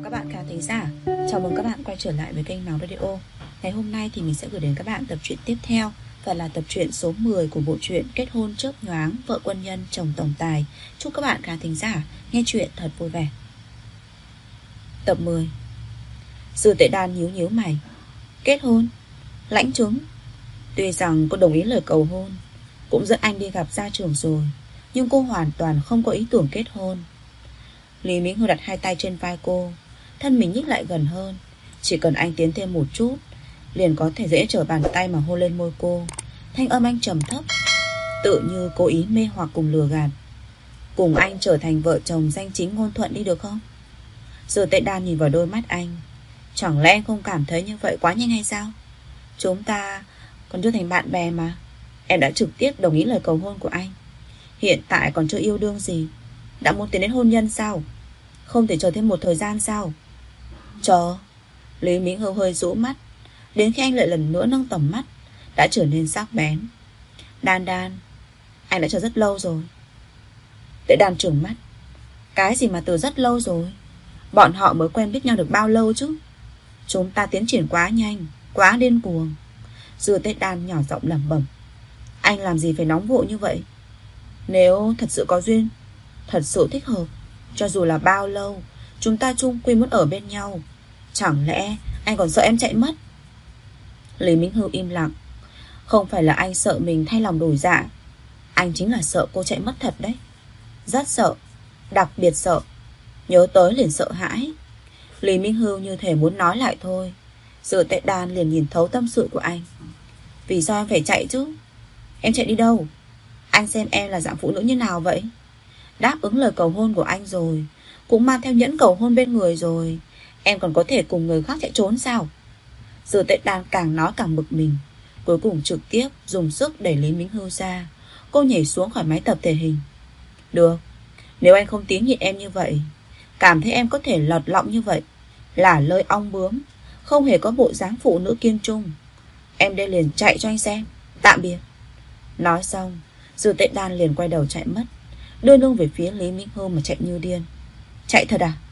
các bạn khán thính giả. Chào mừng các bạn quay trở lại với kênh Nói Radio. Ngày hôm nay thì mình sẽ gửi đến các bạn tập truyện tiếp theo, và là tập truyện số 10 của bộ truyện Kết hôn chớp nhoáng, vợ quân nhân chồng tổng tài. Chúc các bạn khán thính giả nghe truyện thật vui vẻ. Tập 10. Dư Tệ Đan nhíu mày. Kết hôn? Lãnh chứng? Tuy rằng cô đồng ý lời cầu hôn, cũng dẫn anh đi gặp gia trưởng rồi, nhưng cô hoàn toàn không có ý tưởng kết hôn. Lý Minh Hưu đặt hai tay trên vai cô, thân mình nhích lại gần hơn. Chỉ cần anh tiến thêm một chút, liền có thể dễ trở bàn tay mà hôn lên môi cô. Thanh âm anh trầm thấp, tự như cố ý mê hoặc cùng lừa gạt. Cùng anh trở thành vợ chồng danh chính ngôn thuận đi được không? Dư Tệ Đan nhìn vào đôi mắt anh. Chẳng lẽ anh không cảm thấy như vậy quá nhanh hay sao? Chúng ta còn chưa thành bạn bè mà. Em đã trực tiếp đồng ý lời cầu hôn của anh. Hiện tại còn chưa yêu đương gì, đã muốn tiến đến hôn nhân sao? Không thể chờ thêm một thời gian sao? Chờ. Lý Minh Hưu hơi rũ mắt, đến khi anh lại lần nữa nâng tầm mắt, đã trở nên sắc bén. Đan, anh đã chờ rất lâu rồi. Tệ Đan trừng mắt. Cái gì mà từ rất lâu rồi? Bọn họ mới quen biết nhau được bao lâu chứ? Chúng ta tiến triển quá nhanh, quá điên cuồng. Dư Tệ Đan nhỏ giọng lẩm bẩm. Anh làm gì phải nóng vội như vậy? Nếu thật sự có duyên, thật sự thích hợp, cho dù là bao lâu, chúng ta chung quy muốn ở bên nhau. Chẳng lẽ anh còn sợ em chạy mất? Lý Minh Hưu im lặng. Không phải là anh sợ mình thay lòng đổi dạ, anh chính là sợ cô chạy mất thật đấy. Rất sợ, đặc biệt sợ. Nhớ tới liền sợ hãi. Lý Minh Hưu như thể muốn nói lại thôi. Dư Tệ Đan liền nhìn thấu tâm sự của anh. Vì sao em phải chạy chứ? Em chạy đi đâu? Anh xem em là dạng phụ nữ như nào vậy? Đáp ứng lời cầu hôn của anh rồi, cũng mang theo nhẫn cầu hôn bên người rồi, em còn có thể cùng người khác chạy trốn sao? Dư Tệ Đan càng nói càng bực mình, cuối cùng trực tiếp dùng sức đẩy Lý Minh Hưu ra. Cô nhảy xuống khỏi máy tập thể hình. Được, nếu anh không tín nhiệm em như vậy, cảm thấy em có thể lọt lọng như vậy, là lơi ong bướm, không hề có bộ dáng phụ nữ kiên trung, em đây liền chạy cho anh xem. Tạm biệt. Nói xong, Dư Tệ Đan liền quay đầu chạy mất, đưa lưng về phía Lý Minh Hưu mà chạy như điên. Chạy thật à?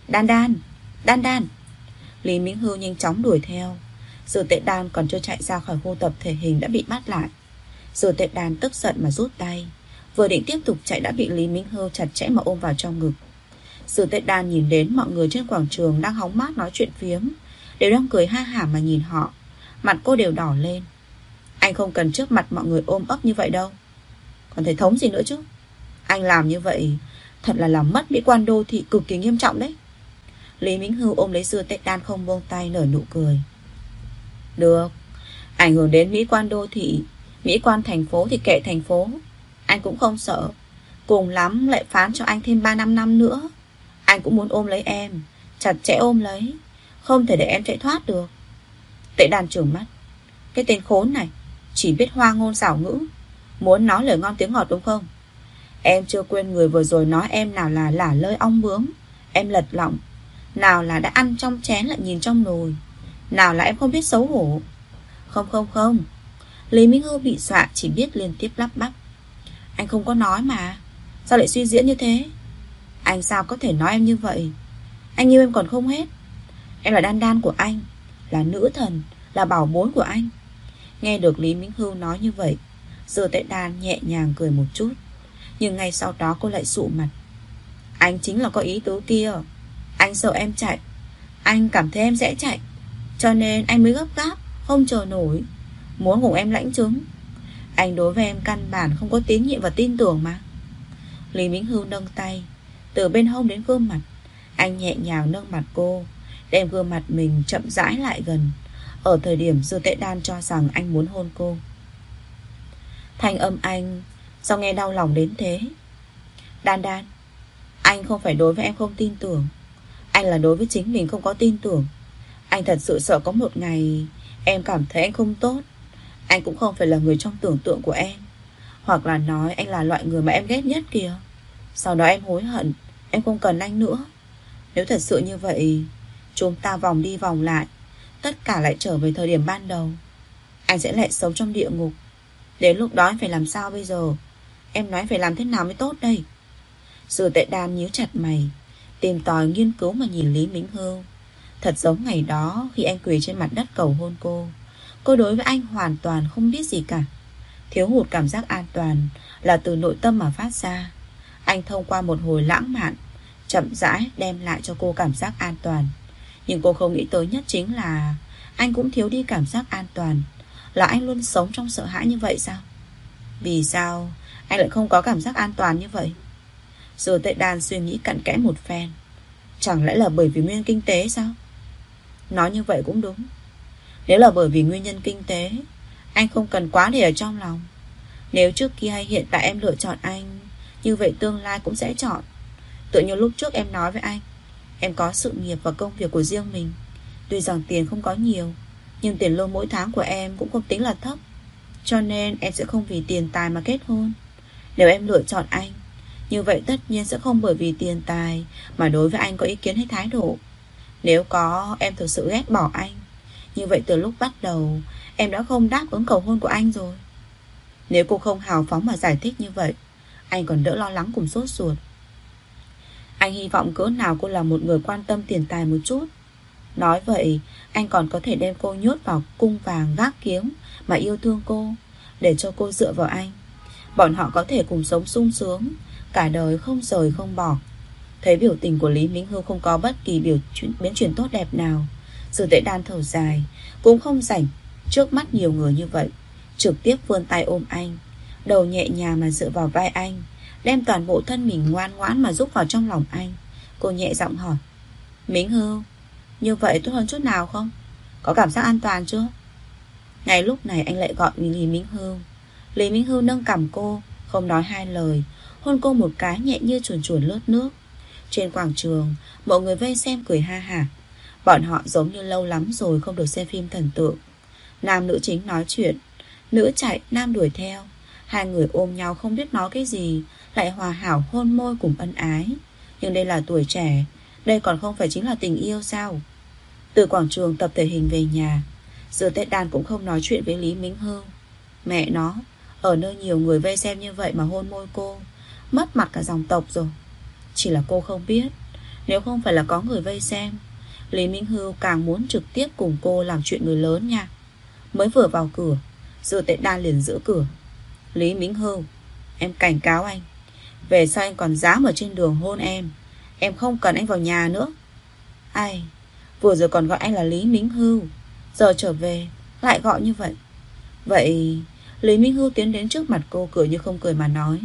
Đan. Lý Minh Hưu nhanh chóng đuổi theo. Dư Tệ Đan còn chưa chạy ra khỏi khu tập thể hình đã bị bắt lại. Dư Tệ Đan tức giận mà rút tay, vừa định tiếp tục chạy đã bị Lý Minh Hưu chặt chẽ mà ôm vào trong ngực. Dư Tệ Đan nhìn đến mọi người trên quảng trường đang hóng mát nói chuyện phiếm, đều đang cười ha hả mà nhìn họ. Mặt cô đều đỏ lên. Anh không cần trước mặt mọi người ôm ấp như vậy đâu. Còn thể thống gì nữa chứ? Anh làm như vậy thật là làm mất mỹ quan đô thị cực kỳ nghiêm trọng đấy. Lý Minh Hưu ôm lấy Dư Tệ Đan không buông tay, nở nụ cười. Được, ảnh hưởng đến mỹ quan đô thị, mỹ quan thành phố thì kệ thành phố, anh cũng không sợ. Cùng lắm lại phán cho anh thêm 3-5 năm nữa, anh cũng muốn ôm lấy em, chặt chẽ ôm lấy, không thể để em chạy thoát được. Tệ Đan trừng mắt. Cái tên khốn này chỉ biết hoa ngôn xảo ngữ, muốn nói lời ngon tiếng ngọt đúng không? Em chưa quên người vừa rồi nói em nào là lả lơi ong bướm, em lật lọng, nào là đã ăn trong chén lại nhìn trong nồi, nào là em không biết xấu hổ. Không. Lý Minh Hưu bị dọa chỉ biết liên tiếp lắp bắp. Anh không có nói mà, sao lại suy diễn như thế? Anh sao có thể nói em như vậy? Anh yêu em còn không hết. Em là Đan của anh, là nữ thần, là bảo bối của anh. Nghe được Lý Minh Hưu nói như vậy, Dư Tệ Đan nhẹ nhàng cười một chút, nhưng ngay sau đó cô lại sụ mặt. Anh chính là có ý tứ kia. Anh sợ em chạy, anh cảm thấy em sẽ chạy, cho nên anh mới gấp gáp, không chờ nổi, muốn cùng em lãnh chứng. Anh đối với em căn bản không có tín nhiệm và tin tưởng mà. Lý Minh Hưu nâng tay từ bên hông đến gương mặt. Anh nhẹ nhàng nâng mặt cô, đem gương mặt mình chậm rãi lại gần, ở thời điểm Dư Tệ Đan cho rằng anh muốn hôn cô. Thanh âm anh sao nghe đau lòng đến thế? Đan, anh không phải đối với em không tin tưởng, anh là đối với chính mình không có tin tưởng. Anh thật sự sợ có một ngày em cảm thấy anh không tốt, anh cũng không phải là người trong tưởng tượng của em, hoặc là nói anh là loại người mà em ghét nhất kìa. Sau đó em hối hận, em không cần anh nữa. Nếu thật sự như vậy, chúng ta vòng đi vòng lại, tất cả lại trở về thời điểm ban đầu. Anh sẽ lại sống trong địa ngục. Đến lúc đó em phải làm sao bây giờ? Em nói phải làm thế nào mới tốt đây? Dư Tệ Đan nhíu chặt mày, tìm tòi nghiên cứu mà nhìn Lý Mính Hưu. Thật giống ngày đó khi anh quỳ trên mặt đất cầu hôn cô. Cô đối với anh hoàn toàn không biết gì cả. Thiếu hụt cảm giác an toàn là từ nội tâm mà phát ra. Anh thông qua một hồi lãng mạn chậm rãi đem lại cho cô cảm giác an toàn. Nhưng cô không nghĩ tới nhất chính là anh cũng thiếu đi cảm giác an toàn. Là anh luôn sống trong sợ hãi như vậy sao? Vì sao anh lại không có cảm giác an toàn như vậy? Rồi Tệ Đan suy nghĩ cặn kẽ một phen. Chẳng lẽ là bởi vì nguyên nhân kinh tế sao? Nói như vậy cũng đúng. Nếu là bởi vì nguyên nhân kinh tế, anh không cần quá để ở trong lòng. Nếu trước kia hay hiện tại em lựa chọn anh, như vậy tương lai cũng sẽ chọn. Tựa như lúc trước em nói với anh, em có sự nghiệp và công việc của riêng mình. Tuy rằng tiền không có nhiều, nhưng tiền lương mỗi tháng của em cũng không tính là thấp. Cho nên em sẽ không vì tiền tài mà kết hôn. Nếu em lựa chọn anh, như vậy tất nhiên sẽ không bởi vì tiền tài mà đối với anh có ý kiến hay thái độ. Nếu có, em thực sự ghét bỏ anh. Như vậy từ lúc bắt đầu em đã không đáp ứng cầu hôn của anh rồi. Nếu cô không hào phóng mà giải thích như vậy, anh còn đỡ lo lắng cùng sốt ruột. Anh hy vọng cỡ nào cô là một người quan tâm tiền tài một chút. Nói vậy anh còn có thể đem cô nhốt vào cung vàng gác kiếm mà yêu thương cô, để cho cô dựa vào anh. Bọn họ có thể cùng sống sung sướng, cả đời không rời không bỏ. Thấy biểu tình của Lý Mính Hưu không có bất kỳ biến chuyển tốt đẹp nào, Sử Tệ Đan thở dài. Cũng không rảnh trước mắt nhiều người như vậy, trực tiếp vươn tay ôm anh, đầu nhẹ nhàng mà dựa vào vai anh, đem toàn bộ thân mình ngoan ngoãn mà rúc vào trong lòng anh. Cô nhẹ giọng hỏi, Mính Hưu, như vậy tốt hơn chút nào không? Có cảm giác an toàn chưa? Ngay lúc này anh lại gọi Lý Mính Hưu. Lý Mính Hưu nâng cằm cô, không nói hai lời, hôn cô một cái nhẹ như chuồn chuồn lướt nước. Trên quảng trường, mọi người vây xem cười ha hả. Bọn họ giống như lâu lắm rồi không được xem phim thần tượng. Nam nữ chính nói chuyện, nữ chạy, nam đuổi theo. Hai người ôm nhau không biết nói cái gì, lại hòa hảo hôn môi cùng ân ái. Nhưng đây là tuổi trẻ, đây còn không phải chính là tình yêu sao? Từ quảng trường tập thể hình về nhà, Giờ Tết Đan cũng không nói chuyện với Lý Mính Hưu. Mẹ nó, ở nơi nhiều người vây xem như vậy mà hôn môi cô, mất mặt cả dòng tộc rồi. Chỉ là cô không biết, nếu không phải là có người vây xem, Lý Minh Hưu càng muốn trực tiếp cùng cô làm chuyện người lớn nha. Mới vừa vào cửa, Dư Tệ Đan liền giữ cửa. Lý Minh Hưu, em cảnh cáo anh, về sau anh còn dám ở trên đường hôn em không cần anh vào nhà nữa. Ai, vừa rồi còn gọi anh là Lý Minh Hưu, giờ trở về lại gọi như vậy. Vậy Lý Minh Hưu tiến đến trước mặt cô, cười như không cười mà nói,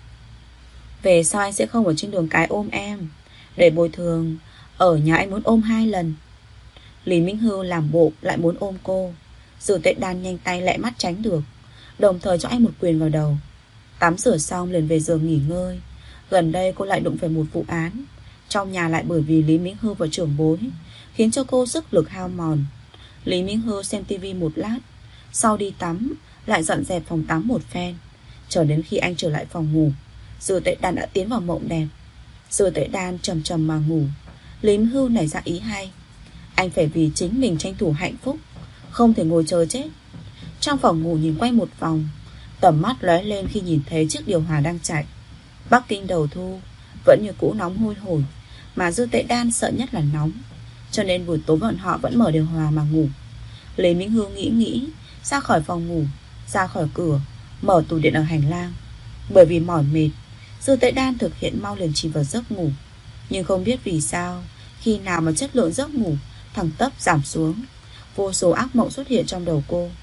về sau anh sẽ không ở trên đường cái ôm em. Để bồi thường, ở nhà anh muốn ôm 2 lần. Lý Minh Hưu làm bộ lại muốn ôm cô. Dư Tệ Đan nhanh tay lẹ mắt tránh được, đồng thời cho anh một quyền vào đầu. Tắm rửa xong liền về giường nghỉ ngơi. Gần đây cô lại đụng phải một vụ án. Trong nhà lại bởi vì Lý Minh Hưu và trưởng bối, khiến cho cô sức lực hao mòn. Lý Minh Hưu xem tivi một lát, sau đi tắm, lại dọn dẹp phòng tắm một phen. Chờ đến khi anh trở lại phòng ngủ, Dư Tệ Đan đã tiến vào mộng đẹp. Dư Tệ Đan trầm trầm mà ngủ. Lý Minh Hưu nảy ra ý hay, anh phải vì chính mình tranh thủ hạnh phúc, không thể ngồi chờ chết. Trong phòng ngủ nhìn quanh một vòng, tầm mắt lóe lên khi nhìn thấy chiếc điều hòa đang chạy. Bắc Kinh đầu thu vẫn như cũ nóng hôi hổi, mà Dư Tệ Đan sợ nhất là nóng, cho nên buổi tối bọn họ vẫn mở điều hòa mà ngủ. Lý Minh Hưu nghĩ ra khỏi phòng ngủ, ra khỏi cửa, mở tủ điện ở hành lang. Bởi vì mỏi mệt, Dư Tệ Đan thực hiện mau liền chìm vào giấc ngủ. Nhưng không biết vì sao, khi nào mà chất lượng giấc ngủ thẳng tắp giảm xuống, vô số ác mộng xuất hiện trong đầu cô.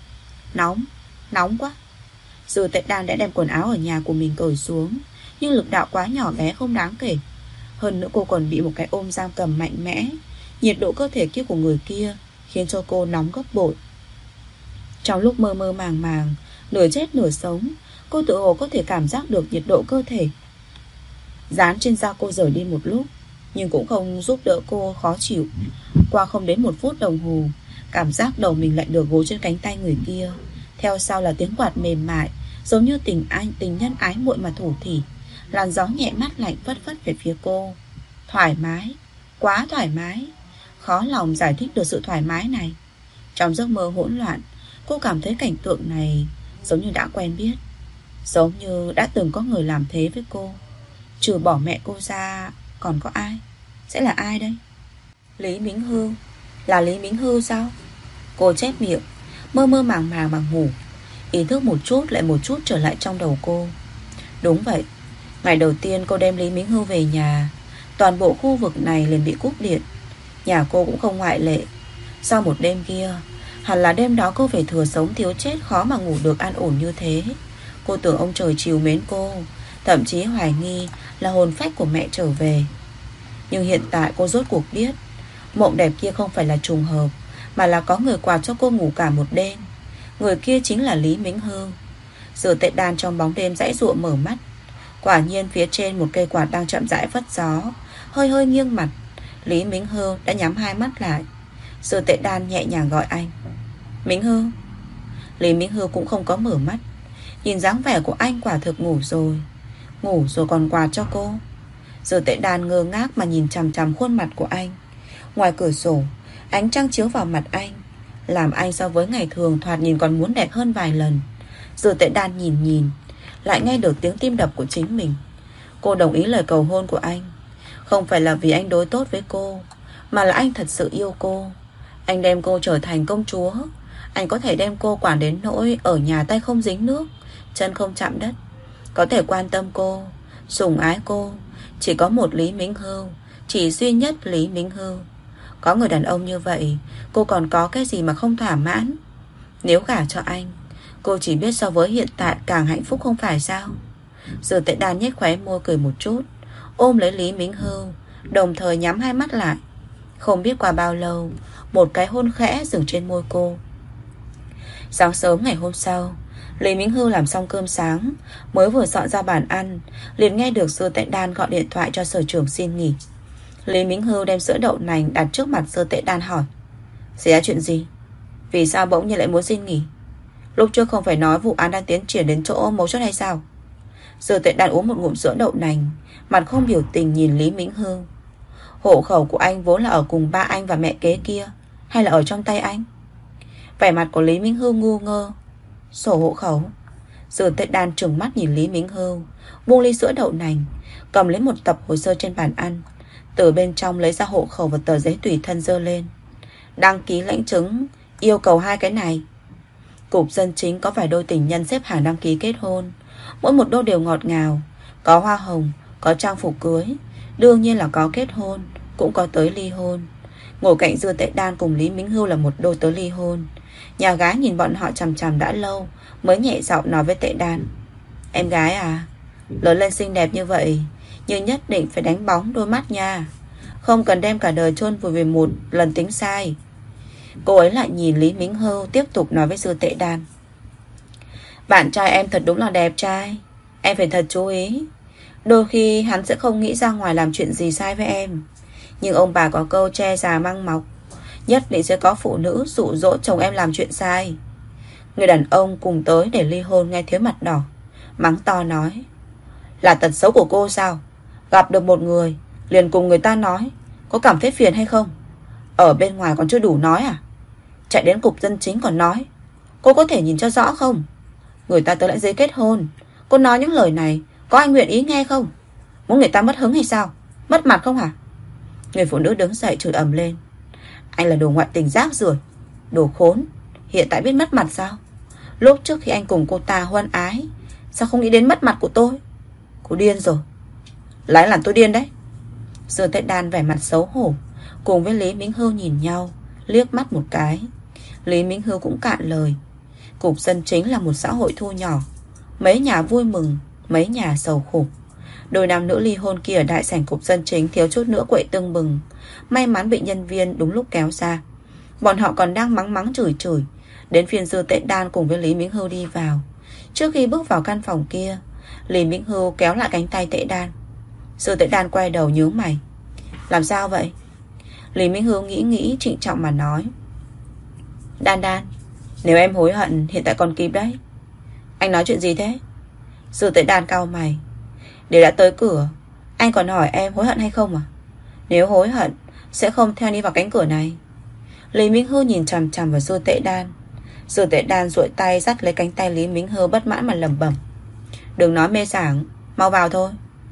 Nóng quá. Dư Tệ Đan đã đem quần áo ở nhà của mình cởi xuống, nhưng lực đạo quá nhỏ bé không đáng kể. Hơn nữa cô còn bị một cái ôm giam cầm mạnh mẽ. Nhiệt độ cơ thể kia của người kia khiến cho cô nóng gấp bội. Trong lúc mơ mơ màng màng, nửa chết nửa sống, cô tự hồ có thể cảm giác được nhiệt độ cơ thể. Dán trên da cô rời đi một lúc, nhưng cũng không giúp đỡ cô khó chịu. Qua không đến 1 phút đồng hồ, cảm giác đầu mình lại được gối trên cánh tay người kia. Theo sau là tiếng quạt mềm mại, giống như tình nhân ái muội mà thủ thỉ. Làn gió nhẹ mát lạnh phất phất về phía cô. Thoải mái, quá thoải mái. Khó lòng giải thích được sự thoải mái này. Trong giấc mơ hỗn loạn, cô cảm thấy cảnh tượng này giống như đã quen biết, giống như đã từng có người làm thế với cô. Trừ bỏ mẹ cô ra, còn có ai? Sẽ là ai đây? Lý Mính Hưu. Là Lý Mính Hưu sao? Cô chép miệng, mơ mơ màng màng mà ngủ. Ý thức một chút lại một chút trở lại trong đầu cô. Đúng vậy, ngày đầu tiên cô đem Lý Mính Hưu về nhà, toàn bộ khu vực này liền bị cúp điện. Nhà cô cũng không ngoại lệ. Sau một đêm kia, hẳn là đêm đó cô phải thừa sống thiếu chết, khó mà ngủ được an ổn như thế. Cô tưởng ông trời trìu mến cô, thậm chí hoài nghi là hồn phách của mẹ trở về. Nhưng hiện tại cô rốt cuộc biết, mộng đẹp kia không phải là trùng hợp, mà là có người quạt cho cô ngủ cả một đêm. Người kia chính là Lý Mính Hưu. Giờ Tệ Đan trong bóng đêm giãy giụa mở mắt. Quả nhiên phía trên một cây quạt đang chậm rãi phất gió, hơi hơi nghiêng mặt. Lý Mính Hưu đã nhắm hai mắt lại. Giờ Tệ Đan nhẹ nhàng gọi anh. Mính Hưu. Lý Mính Hưu cũng không có mở mắt. Nhìn dáng vẻ của anh quả thực ngủ rồi. Ngủ rồi còn quạt cho cô. Giờ Tệ Đan ngơ ngác mà nhìn chằm chằm khuôn mặt của anh. Ngoài cửa sổ, ánh trăng chiếu vào mặt anh, làm anh so với ngày thường thoạt nhìn còn muốn đẹp hơn vài lần. Giờ Tệ Đan nhìn, lại nghe được tiếng tim đập của chính mình. Cô đồng ý lời cầu hôn của anh. Không phải là vì anh đối tốt với cô, mà là anh thật sự yêu cô. Anh đem cô trở thành công chúa. Anh có thể đem cô quản đến nỗi ở nhà tay không dính nước, chân không chạm đất. Có thể quan tâm cô, sủng ái cô. Chỉ có một Lý Mính Hưu, chỉ duy nhất Lý Mính Hưu. Có người đàn ông như vậy, cô còn có cái gì mà không thỏa mãn? Nếu gả cho anh, cô chỉ biết so với hiện tại càng hạnh phúc không phải sao? Giờ Tệ Đan nhếch khóe môi cười một chút, ôm lấy Lý Mính Hưu, đồng thời nhắm hai mắt lại. Không biết qua bao lâu, một cái hôn khẽ dừng trên môi cô. Sáng sớm ngày hôm sau, Lý Mính Hưu làm xong cơm sáng, mới vừa dọn ra bàn ăn, liền nghe được Dư Tệ Đan gọi điện thoại cho sở trưởng xin nghỉ. Lý Mính Hưu đem sữa đậu nành đặt trước mặt Dư Tệ Đan hỏi. Xảy ra chuyện gì? Vì sao bỗng nhiên lại muốn xin nghỉ? Lúc trước không phải nói vụ án đang tiến triển đến chỗ mấu chốt hay sao? Dư Tệ Đan uống một ngụm sữa đậu nành, mặt không biểu tình nhìn Lý Mính Hưu. Hộ khẩu của anh vốn là ở cùng ba anh và mẹ kế kia, hay là ở trong tay anh? Vẻ mặt của Lý Mính Hưu ngu ngơ. Sổ hộ khẩu. Dư Tệ Đan trừng mắt nhìn Lý Mính Hưu, buông ly sữa đậu nành, cầm lấy một tập hồ sơ trên bàn ăn, từ bên trong lấy ra hộ khẩu và tờ giấy tùy thân dơ lên. Đăng ký lãnh chứng, yêu cầu hai cái này. Cục dân chính có vài đôi tình nhân xếp hàng đăng ký kết hôn, mỗi một đôi đều ngọt ngào, có hoa hồng, có trang phục cưới, đương nhiên là có kết hôn, cũng có tới ly hôn. Ngồi cạnh Dư Tệ Đan cùng Lý Mính Hưu là một đôi tới ly hôn. Nhà gái nhìn bọn họ chằm chằm đã lâu, mới nhẹ giọng nói với Tệ Đan. Em gái à, lớn lên xinh đẹp như vậy, nhưng nhất định phải đánh bóng đôi mắt nha. Không cần đem cả đời chôn vùi vì một lần tính sai. Cô ấy lại nhìn Lý Mính Hưu, tiếp tục nói với Dư Tệ Đan. Bạn trai em thật đúng là đẹp trai, em phải thật chú ý. Đôi khi hắn sẽ không nghĩ ra ngoài làm chuyện gì sai với em, nhưng ông bà có câu tre già măng mọc, nhất định sẽ có phụ nữ dụ dỗ chồng em làm chuyện sai. Người đàn ông cùng tới để ly hôn nghe thiếu mặt đỏ, mắng to nói. Là tật xấu của cô sao? Gặp được một người liền cùng người ta nói, có cảm thấy phiền hay không? Ở bên ngoài còn chưa đủ nói à? Chạy đến cục dân chính còn nói. Cô có thể nhìn cho rõ không? Người ta tới lại giấy kết hôn, cô nói những lời này có ai nguyện ý nghe không? Muốn người ta mất hứng hay sao? Mất mặt không hả? Người phụ nữ đứng dậy chửi ầm lên. Anh là đồ ngoại tình rác rưởi, đồ khốn. Hiện tại biết mất mặt sao? Lúc trước khi anh cùng cô ta hoan ái, sao không nghĩ đến mất mặt của tôi? Cô điên rồi. Lái làm tôi điên đấy. Dư Tệ Đan vẻ mặt xấu hổ, cùng với Lý Mính Hưu nhìn nhau, liếc mắt một cái. Lý Mính Hưu cũng cạn lời. Cục dân chính là một xã hội thu nhỏ, mấy nhà vui mừng, mấy nhà sầu khổ. Đôi nam nữ ly hôn kia ở đại sảnh cục dân chính thiếu chút nữa quậy tưng bừng. May mắn bị nhân viên đúng lúc kéo ra. Bọn họ còn đang mắng mắng chửi chửi, đến phiên Dư Tệ Đan cùng với Lý Mính Hưu đi vào. Trước khi bước vào căn phòng kia, Lý Mính Hưu kéo lại cánh tay Tệ Đan. Dư Tệ Đan quay đầu nhướng mày. Làm sao vậy? Lý Mính Hưu nghĩ trịnh trọng mà nói. Đan Đan, nếu em hối hận hiện tại còn kịp đấy. Anh nói chuyện gì thế? Dư Tệ Đan cau mày. Đều đã tới cửa, anh còn hỏi em hối hận hay không à? Nếu hối hận sẽ không theo đi vào cánh cửa này. Lý Mính Hưu nhìn chằm chằm vào Dư Tệ Đan. Dư Tệ Đan duỗi tay dắt lấy cánh tay Lý Mính Hưu, bất mãn mà lẩm bẩm. Đừng nói mê sảng, mau vào thôi.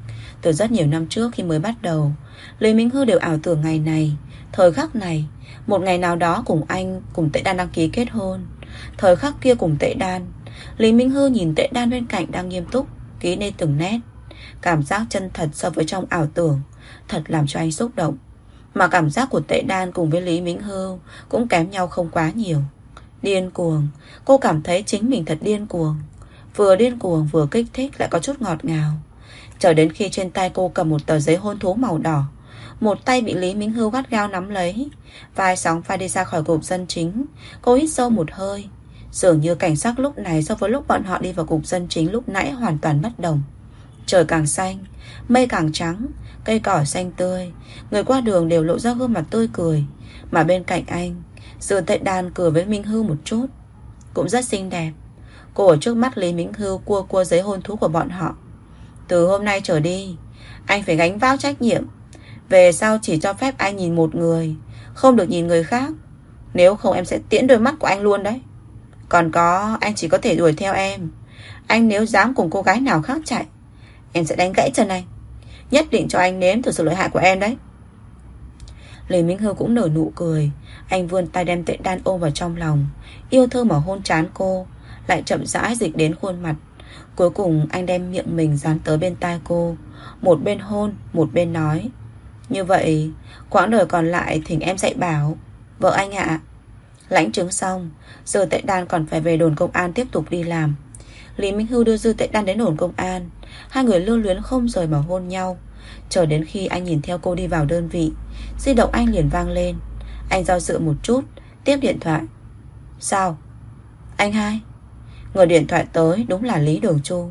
Từ rất nhiều năm trước khi mới bắt đầu, Lý Minh Hư đều ảo tưởng ngày này, thời khắc này, một ngày nào đó cùng anh, cùng Tệ Đan đăng ký kết hôn. Thời khắc kia cùng Tệ Đan, Lý Minh Hư nhìn Tệ Đan bên cạnh đang nghiêm túc ký lên từng nét. Cảm giác chân thật so với trong ảo tưởng thật làm cho anh xúc động. Mà cảm giác của Tệ Đan cùng với Lý Minh Hư cũng kém nhau không quá nhiều. Điên cuồng, cô cảm thấy chính mình thật điên cuồng. Vừa điên cuồng vừa kích thích lại có chút ngọt ngào. Chờ đến khi trên tay cô cầm một tờ giấy hôn thú màu đỏ, một tay bị Lý Minh Hư gắt gao nắm lấy, vai sóng vai đi ra khỏi cục dân chính. Cô hít sâu một hơi. Dường như cảnh sắc lúc này so với lúc bọn họ đi vào cục dân chính lúc nãy hoàn toàn bất đồng. Trời càng xanh, mây càng trắng, cây cỏ xanh tươi, người qua đường đều lộ ra gương mặt tươi cười. Mà bên cạnh anh, Dương Tệ Đan cười với Minh Hư một chút, cũng rất xinh đẹp. Cô ở trước mắt Lý Minh Hư cua cua giấy hôn thú của bọn họ. Từ hôm nay trở đi, anh phải gánh vác trách nhiệm. Về sau chỉ cho phép anh nhìn một người, không được nhìn người khác. Nếu không em sẽ tiễn đôi mắt của anh luôn đấy. Còn có, anh chỉ có thể đuổi theo em. Anh nếu dám cùng cô gái nào khác chạy, em sẽ đánh gãy chân anh. Nhất định cho anh nếm thử sự lợi hại của em đấy. Lý Minh Hư cũng nở nụ cười. Anh vươn tay đem Tệ Đan ôm vào trong lòng, yêu thương mà hôn trán cô, lại chậm rãi dịch đến khuôn mặt. Cuối cùng anh đem miệng mình dán tới bên tai cô, một bên hôn, một bên nói: như vậy, quãng đời còn lại thỉnh em dạy bảo. Vợ anh ạ. Lãnh chứng xong, giờ Tệ Đan còn phải về đồn công an tiếp tục đi làm. Lý Minh Hư đưa Dư Tệ Đan đến đồn công an. Hai người lưu luyến không rời mà hôn nhau. Chờ đến khi anh nhìn theo cô đi vào đơn vị, di động anh liền vang lên. Anh do dự một chút, tiếp điện thoại. Sao? Anh hai. Người điện thoại tới đúng là Lý Đường Chu.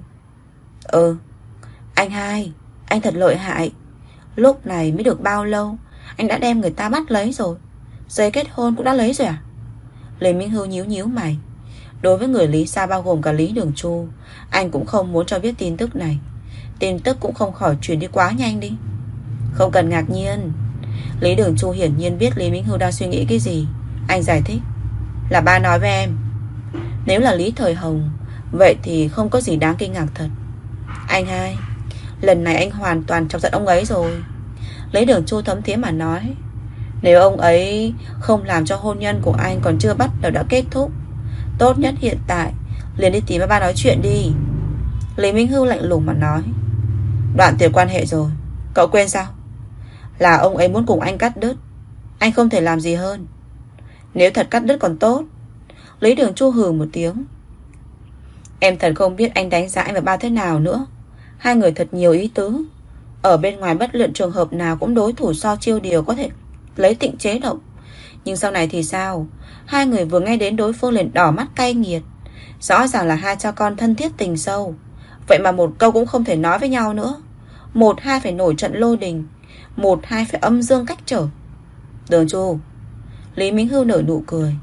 Anh hai, anh thật lợi hại. Lúc này mới được bao lâu anh đã đem người ta bắt lấy rồi? Giấy kết hôn cũng đã lấy rồi à? Lý Minh Hưu nhíu nhíu mày. Đối với người Lý Sa bao gồm cả Lý Đường Chu, anh cũng không muốn cho biết tin tức này. Tin tức cũng không khỏi truyền đi quá nhanh đi. Không cần ngạc nhiên. Lý Đường Chu hiển nhiên biết Lý Minh Hưu đang suy nghĩ cái gì. Anh giải thích. Là ba nói với em. Nếu là Lý Thời Hồng, vậy thì không có gì đáng kinh ngạc thật. Anh hai, lần này anh hoàn toàn chọc giận ông ấy rồi. Lý Đường Chu thấm thía mà nói. Nếu ông ấy không làm cho hôn nhân của anh còn chưa bắt đầu đã kết thúc, tốt nhất hiện tại liền đi tìm ba nói chuyện đi. Lý Minh Hưu lạnh lùng mà nói. Đoạn tuyệt quan hệ rồi, cậu quên sao? Là ông ấy muốn cùng anh cắt đứt, anh không thể làm gì hơn. Nếu thật cắt đứt còn tốt. Lý Đường Chu hừ một tiếng. Em thật không biết anh đánh giá anh và ba thế nào nữa. Hai người thật nhiều ý tứ. Ở bên ngoài bất luận trường hợp nào cũng đối thủ so chiêu điều có thể lấy Tịnh chế động. Nhưng sau này thì sao? Hai người vừa nghe đến đối phương liền đỏ mắt cay nghiệt. Rõ ràng là hai cha con thân thiết tình sâu, vậy mà một câu cũng không thể nói với nhau nữa. Một hai phải nổi trận lôi đình, một hai phải âm dương cách trở. Đường Chu. Lý Minh Hưu nở nụ cười.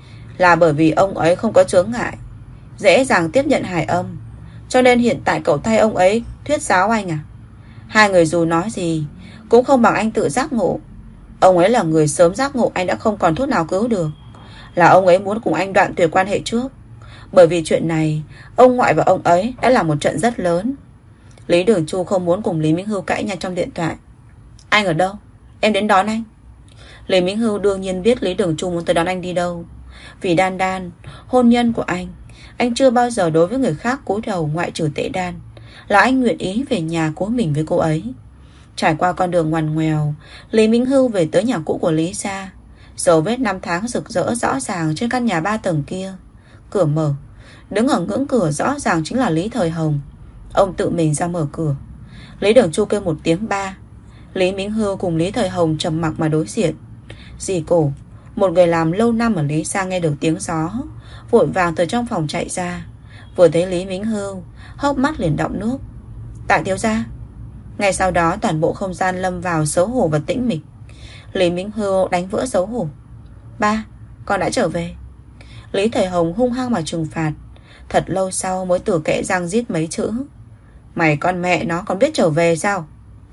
Là bởi vì ông ấy không có chướng ngại, dễ dàng tiếp nhận hài âm, cho nên hiện tại cậu thay ông ấy thuyết giáo anh à? Hai người dù nói gì cũng không bằng anh tự giác ngộ. Ông ấy là người sớm giác ngộ anh đã không còn thuốc nào cứu được. Là ông ấy muốn cùng anh đoạn tuyệt quan hệ trước. Bởi vì chuyện này, ông ngoại và ông ấy đã là một trận rất lớn. Lý Đường Chu không muốn cùng Lý Minh Hưu cãi nhau trong điện thoại. Anh ở đâu? Em đến đón anh. Lý Minh Hưu đương nhiên biết Lý Đường Chu muốn tới đón anh đi đâu. Vì Đan Đan, hôn nhân của anh chưa bao giờ đối với người khác cúi đầu ngoại trừ Tệ Đan. Là anh nguyện ý về nhà của mình với cô ấy. Trải qua con đường ngoằn ngoèo, Lý Minh Hưu về tới nhà cũ của Lý Sa. Dấu vết năm tháng rực rỡ rõ ràng trên căn nhà 3 tầng kia. Cửa mở, đứng ở ngưỡng cửa rõ ràng chính là Lý Thời Hồng. Ông tự mình ra mở cửa. Lý Đường Chu kêu một tiếng ba. Lý Minh Hưu cùng Lý Thời Hồng trầm mặc mà đối diện. Dì Cổ, một người làm lâu năm ở Lý Sa nghe được tiếng gió, vội vàng từ trong phòng chạy ra. Vừa thấy Lý Minh Hưu, hốc mắt liền đọng nước. Tại thiếu gia. Ngay sau đó toàn bộ không gian lâm vào xấu hổ và tĩnh mịch. Lý Minh Hưu đánh vỡ xấu hổ. Ba, con đã trở về. Lý Thời Hồng hung hăng mà trừng phạt. Thật lâu sau mới từ kẽ răng rít mấy chữ. Mày con mẹ nó còn biết trở về sao?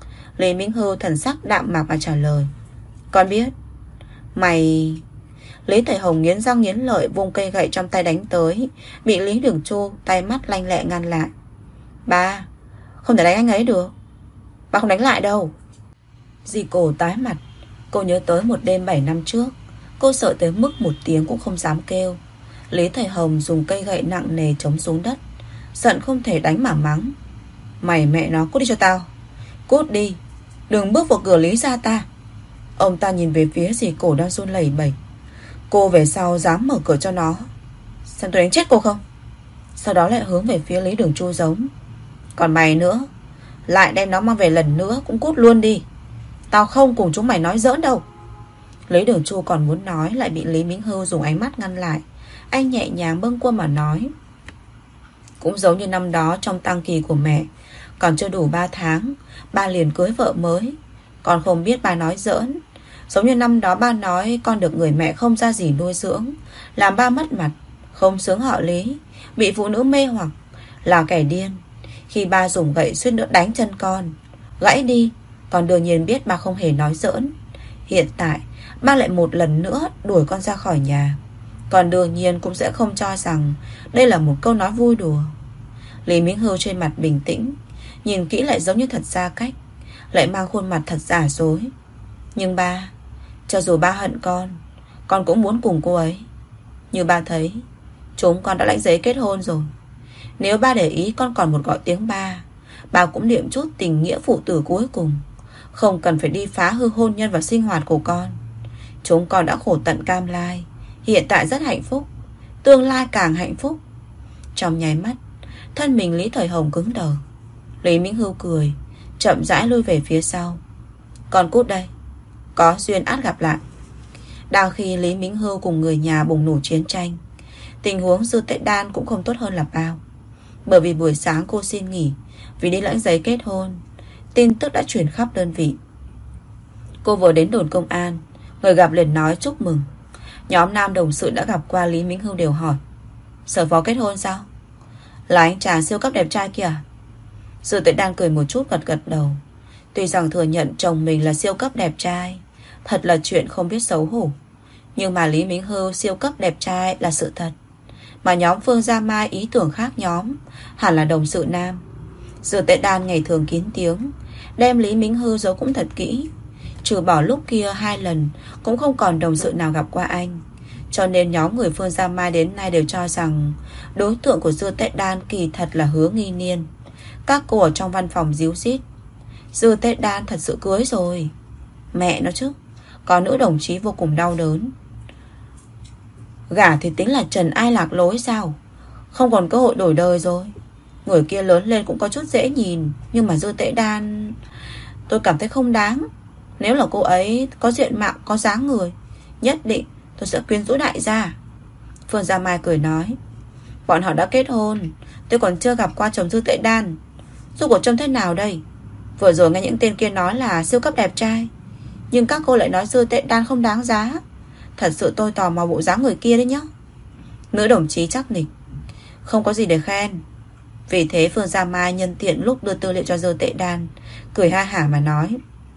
Lý Minh Hưu thần sắc đạm mạc mà trả lời. Con biết. Mày... Lý Thời Hồng nghiến răng nghiến lợi vung cây gậy trong tay đánh tới, bị Lý Đường Chu tay mắt lanh lẹ ngăn lại. Ba, không thể đánh anh ấy được. Bà không đánh lại đâu. Dì cổ tái mặt. Cô nhớ tới một đêm 7 năm trước. Cô sợ tới mức một tiếng cũng không dám kêu. Lý Thầy Hồng dùng cây gậy nặng nề chống xuống đất. Giận không thể đánh mà mắng. Mày mẹ nó, cút đi cho tao. Cút đi, đừng bước vào cửa Lý gia ta. Ông ta nhìn về phía dì cổ đang run lẩy bẩy. Cô về sau dám mở cửa cho nó, xem tôi đánh chết cô không. Sau đó lại hướng về phía Lý Đường Chu giống. Còn mày nữa, lại đem nó mang về lần nữa cũng cút luôn đi. Tao không cùng chúng mày nói giỡn đâu. Lý Đường Chu còn muốn nói, lại bị Lý Minh Hưu dùng ánh mắt ngăn lại. Anh nhẹ nhàng bâng quơ mà nói. Cũng giống như năm đó trong tang kỳ của mẹ, còn chưa đủ 3 tháng ba liền cưới vợ mới. Con không biết ba nói giỡn. Giống như năm đó ba nói con được người mẹ không ra gì nuôi dưỡng, làm ba mất mặt, không xướng họ Lý, bị phụ nữ mê hoặc, là kẻ điên. Khi ba dùng gậy suýt nữa đánh chân con, gãy đi, con đương nhiên biết ba không hề nói giỡn. Hiện tại ba lại một lần nữa đuổi con ra khỏi nhà, con đương nhiên cũng sẽ không cho rằng đây là một câu nói vui đùa. Lý Minh Hưu trên mặt bình tĩnh, nhìn kỹ lại giống như thật xa cách, lại mang khuôn mặt thật giả dối. Nhưng ba, cho dù ba hận con cũng muốn cùng cô ấy. Như ba thấy, chúng con đã lãnh giấy kết hôn rồi. Nếu ba để ý con còn một gọi tiếng ba cũng niệm chút tình nghĩa phụ tử cuối cùng. Không cần phải đi phá hư hôn nhân và sinh hoạt của con. Chúng con đã khổ tận cam lai, hiện tại rất hạnh phúc, tương lai càng hạnh phúc. Trong nháy mắt, thân mình Lý Thời Hồng cứng đờ. Lý Minh Hưu cười, chậm rãi lui về phía sau. Con cút đây, có duyên ắt gặp lại. Đang khi Lý Minh Hưu cùng người nhà bùng nổ chiến tranh, tình huống Dư Tệ Đan cũng không tốt hơn là bao. Bởi vì buổi sáng cô xin nghỉ vì đi lãnh giấy kết hôn, tin tức đã truyền khắp đơn vị. Cô vừa đến đồn công an, người gặp liền nói chúc mừng. Nhóm nam đồng sự đã gặp qua Lý Minh Hưu đều hỏi, Sở phó kết hôn sao? Là anh chàng siêu cấp đẹp trai kìa. Dư Tệ Đan cười một chút, gật gật đầu. Tuy rằng thừa nhận chồng mình là siêu cấp đẹp trai thật là chuyện không biết xấu hổ, nhưng mà Lý Minh Hưu siêu cấp đẹp trai là sự thật. Mà nhóm Phương Gia Mai ý tưởng khác nhóm, hẳn là đồng sự nam. Dư Tệ Đan ngày thường kín tiếng, đem Lý Minh Hưu giấu cũng thật kỹ. Trừ bỏ lúc kia 2 lần, cũng không còn đồng sự nào gặp qua anh. Cho nên nhóm người Phương Gia Mai đến nay đều cho rằng đối tượng của Dư Tệ Đan kỳ thật là Hứa Nghi Niên. Các cô ở trong văn phòng díu dít, Dư Tệ Đan thật sự cưới rồi. Mẹ nó chứ. Có nữ đồng chí vô cùng đau đớn. Gả thì tính là trần ai lạc lối sao? Không còn cơ hội đổi đời rồi. Người kia lớn lên cũng có chút dễ nhìn, nhưng mà Dư Tệ Đan, tôi cảm thấy không đáng. Nếu là cô ấy có diện mạo, có dáng người, nhất định tôi sẽ quyến rũ đại gia. Phương Gia Mai cười nói, bọn họ đã kết hôn, tôi còn chưa gặp qua chồng Dư Tệ Đan. Dù của trông thế nào đây? Vừa rồi nghe những tên kia nói là siêu cấp đẹp trai, nhưng các cô lại nói Dư Tệ Đan không đáng giá. Thật sự tôi tò mò bộ dáng người kia đấy nhá. Nữ đồng chí chắc nịch, không có gì để khen. Vì thế Phương Gia Mai nhân tiện lúc đưa tư liệu cho Dư Tệ Đan, cười ha hả mà nói,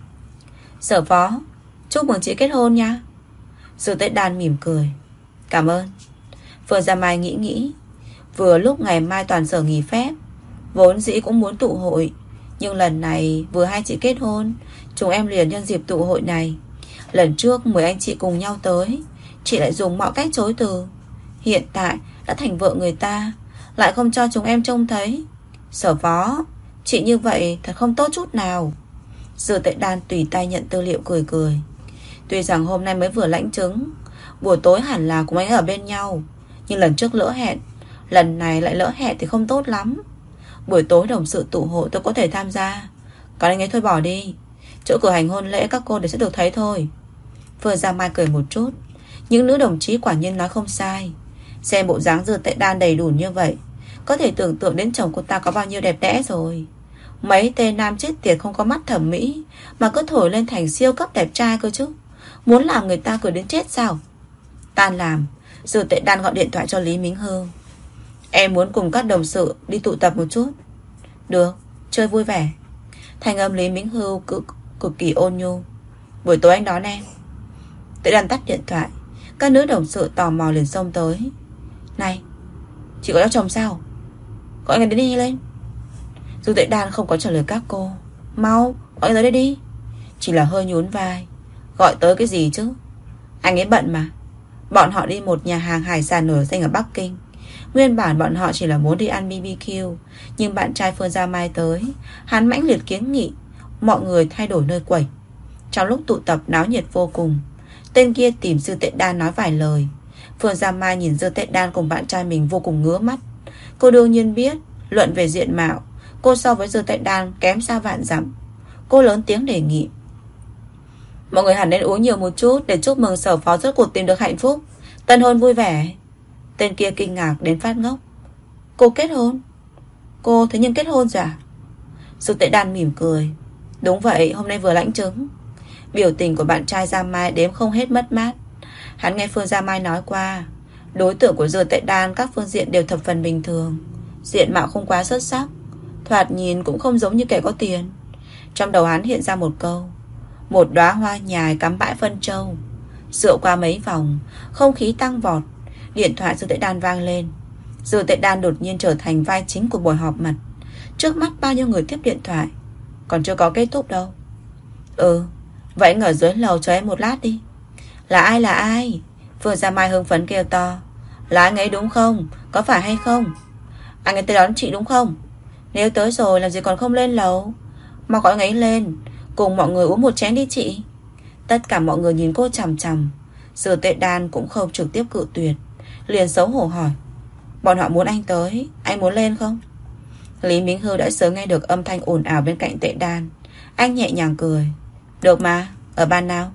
Sở phó, chúc mừng chị kết hôn nha. Dư Tệ Đan mỉm cười, cảm ơn. Phương Gia Mai nghĩ, vừa lúc ngày mai toàn sở nghỉ phép, vốn dĩ cũng muốn tụ hội, nhưng lần này vừa hai chị kết hôn, chúng em liền nhân dịp tụ hội này. Lần trước mời anh chị cùng nhau tới, chị lại dùng mọi cách chối từ. Hiện tại đã thành vợ người ta, lại không cho chúng em trông thấy. Sở phó, chị như vậy thật không tốt chút nào. Dư Tệ Đan tùy tay nhận tư liệu cười cười. Tuy rằng hôm nay mới vừa lãnh chứng, buổi tối hẳn là cùng anh ở bên nhau, nhưng lần trước lỡ hẹn, lần này lại lỡ hẹn thì không tốt lắm. Buổi tối đồng sự tụ hội tôi có thể tham gia, còn anh ấy thôi bỏ đi. Chỗ cử hành hôn lễ các cô đều sẽ được thấy thôi. Phương Gia Mai cười một chút. Những nữ đồng chí quả nhiên nói không sai. Xem bộ dáng Dư Tệ Đan đầy đủ như vậy, có thể tưởng tượng đến chồng cô ta có bao nhiêu đẹp đẽ rồi. Mấy tên nam chết tiệt không có mắt thẩm mỹ mà cứ thổi lên thành siêu cấp đẹp trai cơ chứ. Muốn làm người ta cười đến chết sao? Tan làm, Dư Tệ Đan gọi điện thoại cho Lý Minh Hưu. Em muốn cùng các đồng sự đi tụ tập một chút. Được, chơi vui vẻ. Thanh âm Lý Minh Hưu cực kỳ ôn nhu. Buổi tối anh đón em. Tệ Đan tắt điện thoại. Các nữ đồng sự tò mò liền xông tới. Này, chị có chồng sao? Gọi anh ấy đến đi lên. Dù Tệ Đan không có trả lời các cô. Mau, gọi anh tới đây đi. Chỉ là hơi nhún vai. Gọi tới cái gì chứ? Anh ấy bận mà. Bọn họ đi một nhà hàng hải sản nổi danh ở Bắc Kinh. Nguyên bản bọn họ chỉ là muốn đi ăn BBQ, nhưng bạn trai Phương Gia Mai tới, hắn mãnh liệt kiến nghị mọi người thay đổi nơi quẩy. Trong lúc tụ tập náo nhiệt vô cùng, tên kia tìm Dư Tệ Đan nói vài lời. Phương Gia Mai nhìn Dư Tệ Đan cùng bạn trai mình vô cùng ngứa mắt. Cô đương nhiên biết, luận về diện mạo, cô so với Dư Tệ Đan kém xa vạn dặm. Cô lớn tiếng đề nghị: mọi người hẳn nên uống nhiều một chút để chúc mừng Sở Phó rốt cuộc tìm được hạnh phúc, tân hôn vui vẻ. Tên kia kinh ngạc đến phát ngốc. Cô kết hôn? Cô thế nhưng kết hôn rồi à? Dư Tệ Đan mỉm cười. Đúng vậy, hôm nay vừa lãnh chứng. Biểu tình của bạn trai Gia Mai đếm không hết mất mát. Hắn nghe Phương Gia Mai nói qua, đối tượng của Dư Tệ Đan các phương diện đều thập phần bình thường. Diện mạo không quá xuất sắc, thoạt nhìn cũng không giống như kẻ có tiền. Trong đầu hắn hiện ra một câu: một đóa hoa nhài cắm bãi phân châu. Rượu qua mấy vòng, không khí tăng vọt. Điện thoại Dư Tệ Đan vang lên. Dư Tệ Đan đột nhiên trở thành vai chính của buổi họp mặt. Trước mắt bao nhiêu người tiếp điện thoại. Còn chưa có kết thúc đâu. Vậy anh ở dưới lầu chờ em một lát đi. Là ai là ai? Phương Gia Mai hưng phấn kêu to. Là anh ấy đúng không? Có phải hay không? Anh ấy tới đón chị đúng không? Nếu tới rồi làm gì còn không lên lầu? Mau gọi anh ấy lên, cùng mọi người uống một chén đi chị. Tất cả mọi người nhìn cô chằm chằm. Dư Tệ Đan cũng không trực tiếp cự tuyệt, liền xấu hổ hỏi: bọn họ muốn anh tới, anh muốn lên không? Lý Minh Hư đã sớm nghe được âm thanh ồn ào bên cạnh Tệ Đan. Anh nhẹ nhàng cười: được mà, ở ban nào?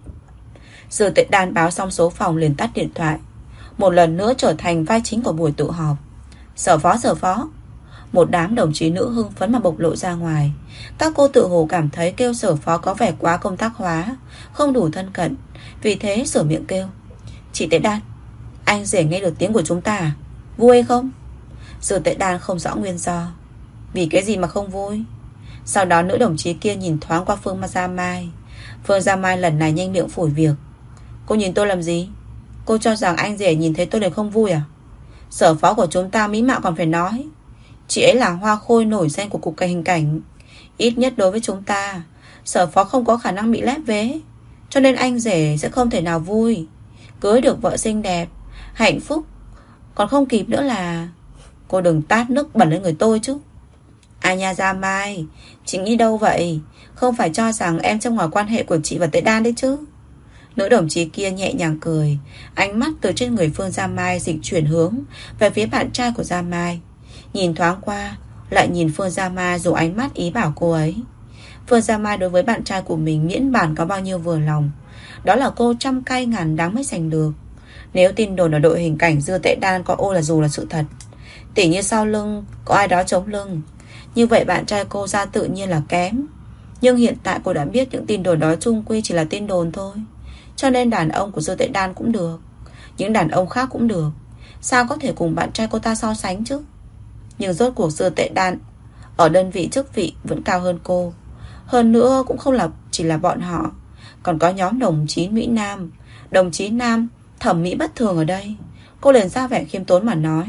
Dư Tệ Đan báo xong số phòng liền tắt điện thoại. Một lần nữa trở thành vai chính của buổi tụ họp. Sở phó. Một đám đồng chí nữ hưng phấn mà bộc lộ ra ngoài. Các cô tự hồ cảm thấy kêu sở phó có vẻ quá công tác hóa, không đủ thân cận, vì thế sửa miệng kêu: chị Tệ Đan, anh rể nghe được tiếng của chúng ta à? Vui hay không? Dư Tệ Đan không rõ nguyên do. Vì cái gì mà không vui? Sau đó nữ đồng chí kia nhìn thoáng qua Phương Gia Mai. Phương Gia Mai lần này nhanh miệng phủi việc. Cô nhìn tôi làm gì? Cô cho rằng anh rể nhìn thấy tôi đều không vui à? Sở phó của chúng ta mỹ mạo còn phải nói. Chị ấy là hoa khôi nổi danh của cục hình cảnh. Ít nhất đối với chúng ta, sở phó không có khả năng bị lép vế, cho nên anh rể sẽ không thể nào vui. Cưới được vợ xinh đẹp, hạnh phúc, còn không kịp nữa là... Cô đừng tát nước bẩn lên người tôi chứ. Ai nha Gia Mai, chị nghĩ đâu vậy? Không phải cho rằng em trong ngoài quan hệ của chị và Tệ Đan đấy chứ? Nữ đồng chí kia nhẹ nhàng cười. Ánh mắt từ trên người Phương Gia Mai dịch chuyển hướng về phía bạn trai của Gia Mai. Nhìn thoáng qua, lại nhìn Phương Gia Mai dùng ánh mắt ý bảo cô ấy. Phương Gia Mai đối với bạn trai của mình miễn bàn có bao nhiêu vừa lòng. Đó là cô trăm cay ngàn đắng mới giành được. Nếu tin đồn ở đội hình cảnh Dư Tệ Đan có ô là dù là sự thật, tỉ như sau lưng có ai đó chống lưng, như vậy bạn trai cô ra tự nhiên là kém. Nhưng hiện tại cô đã biết những tin đồn đó chung quy chỉ là tin đồn thôi. Cho nên đàn ông của Dư Tệ Đan cũng được, những đàn ông khác cũng được. Sao có thể cùng bạn trai cô ta so sánh chứ? Nhưng rốt cuộc Dư Tệ Đan ở đơn vị chức vị vẫn cao hơn cô. Hơn nữa cũng không là chỉ là bọn họ, còn có nhóm đồng chí Mỹ Nam, đồng chí Nam thẩm mỹ bất thường ở đây. Cô liền ra vẻ khiêm tốn mà nói: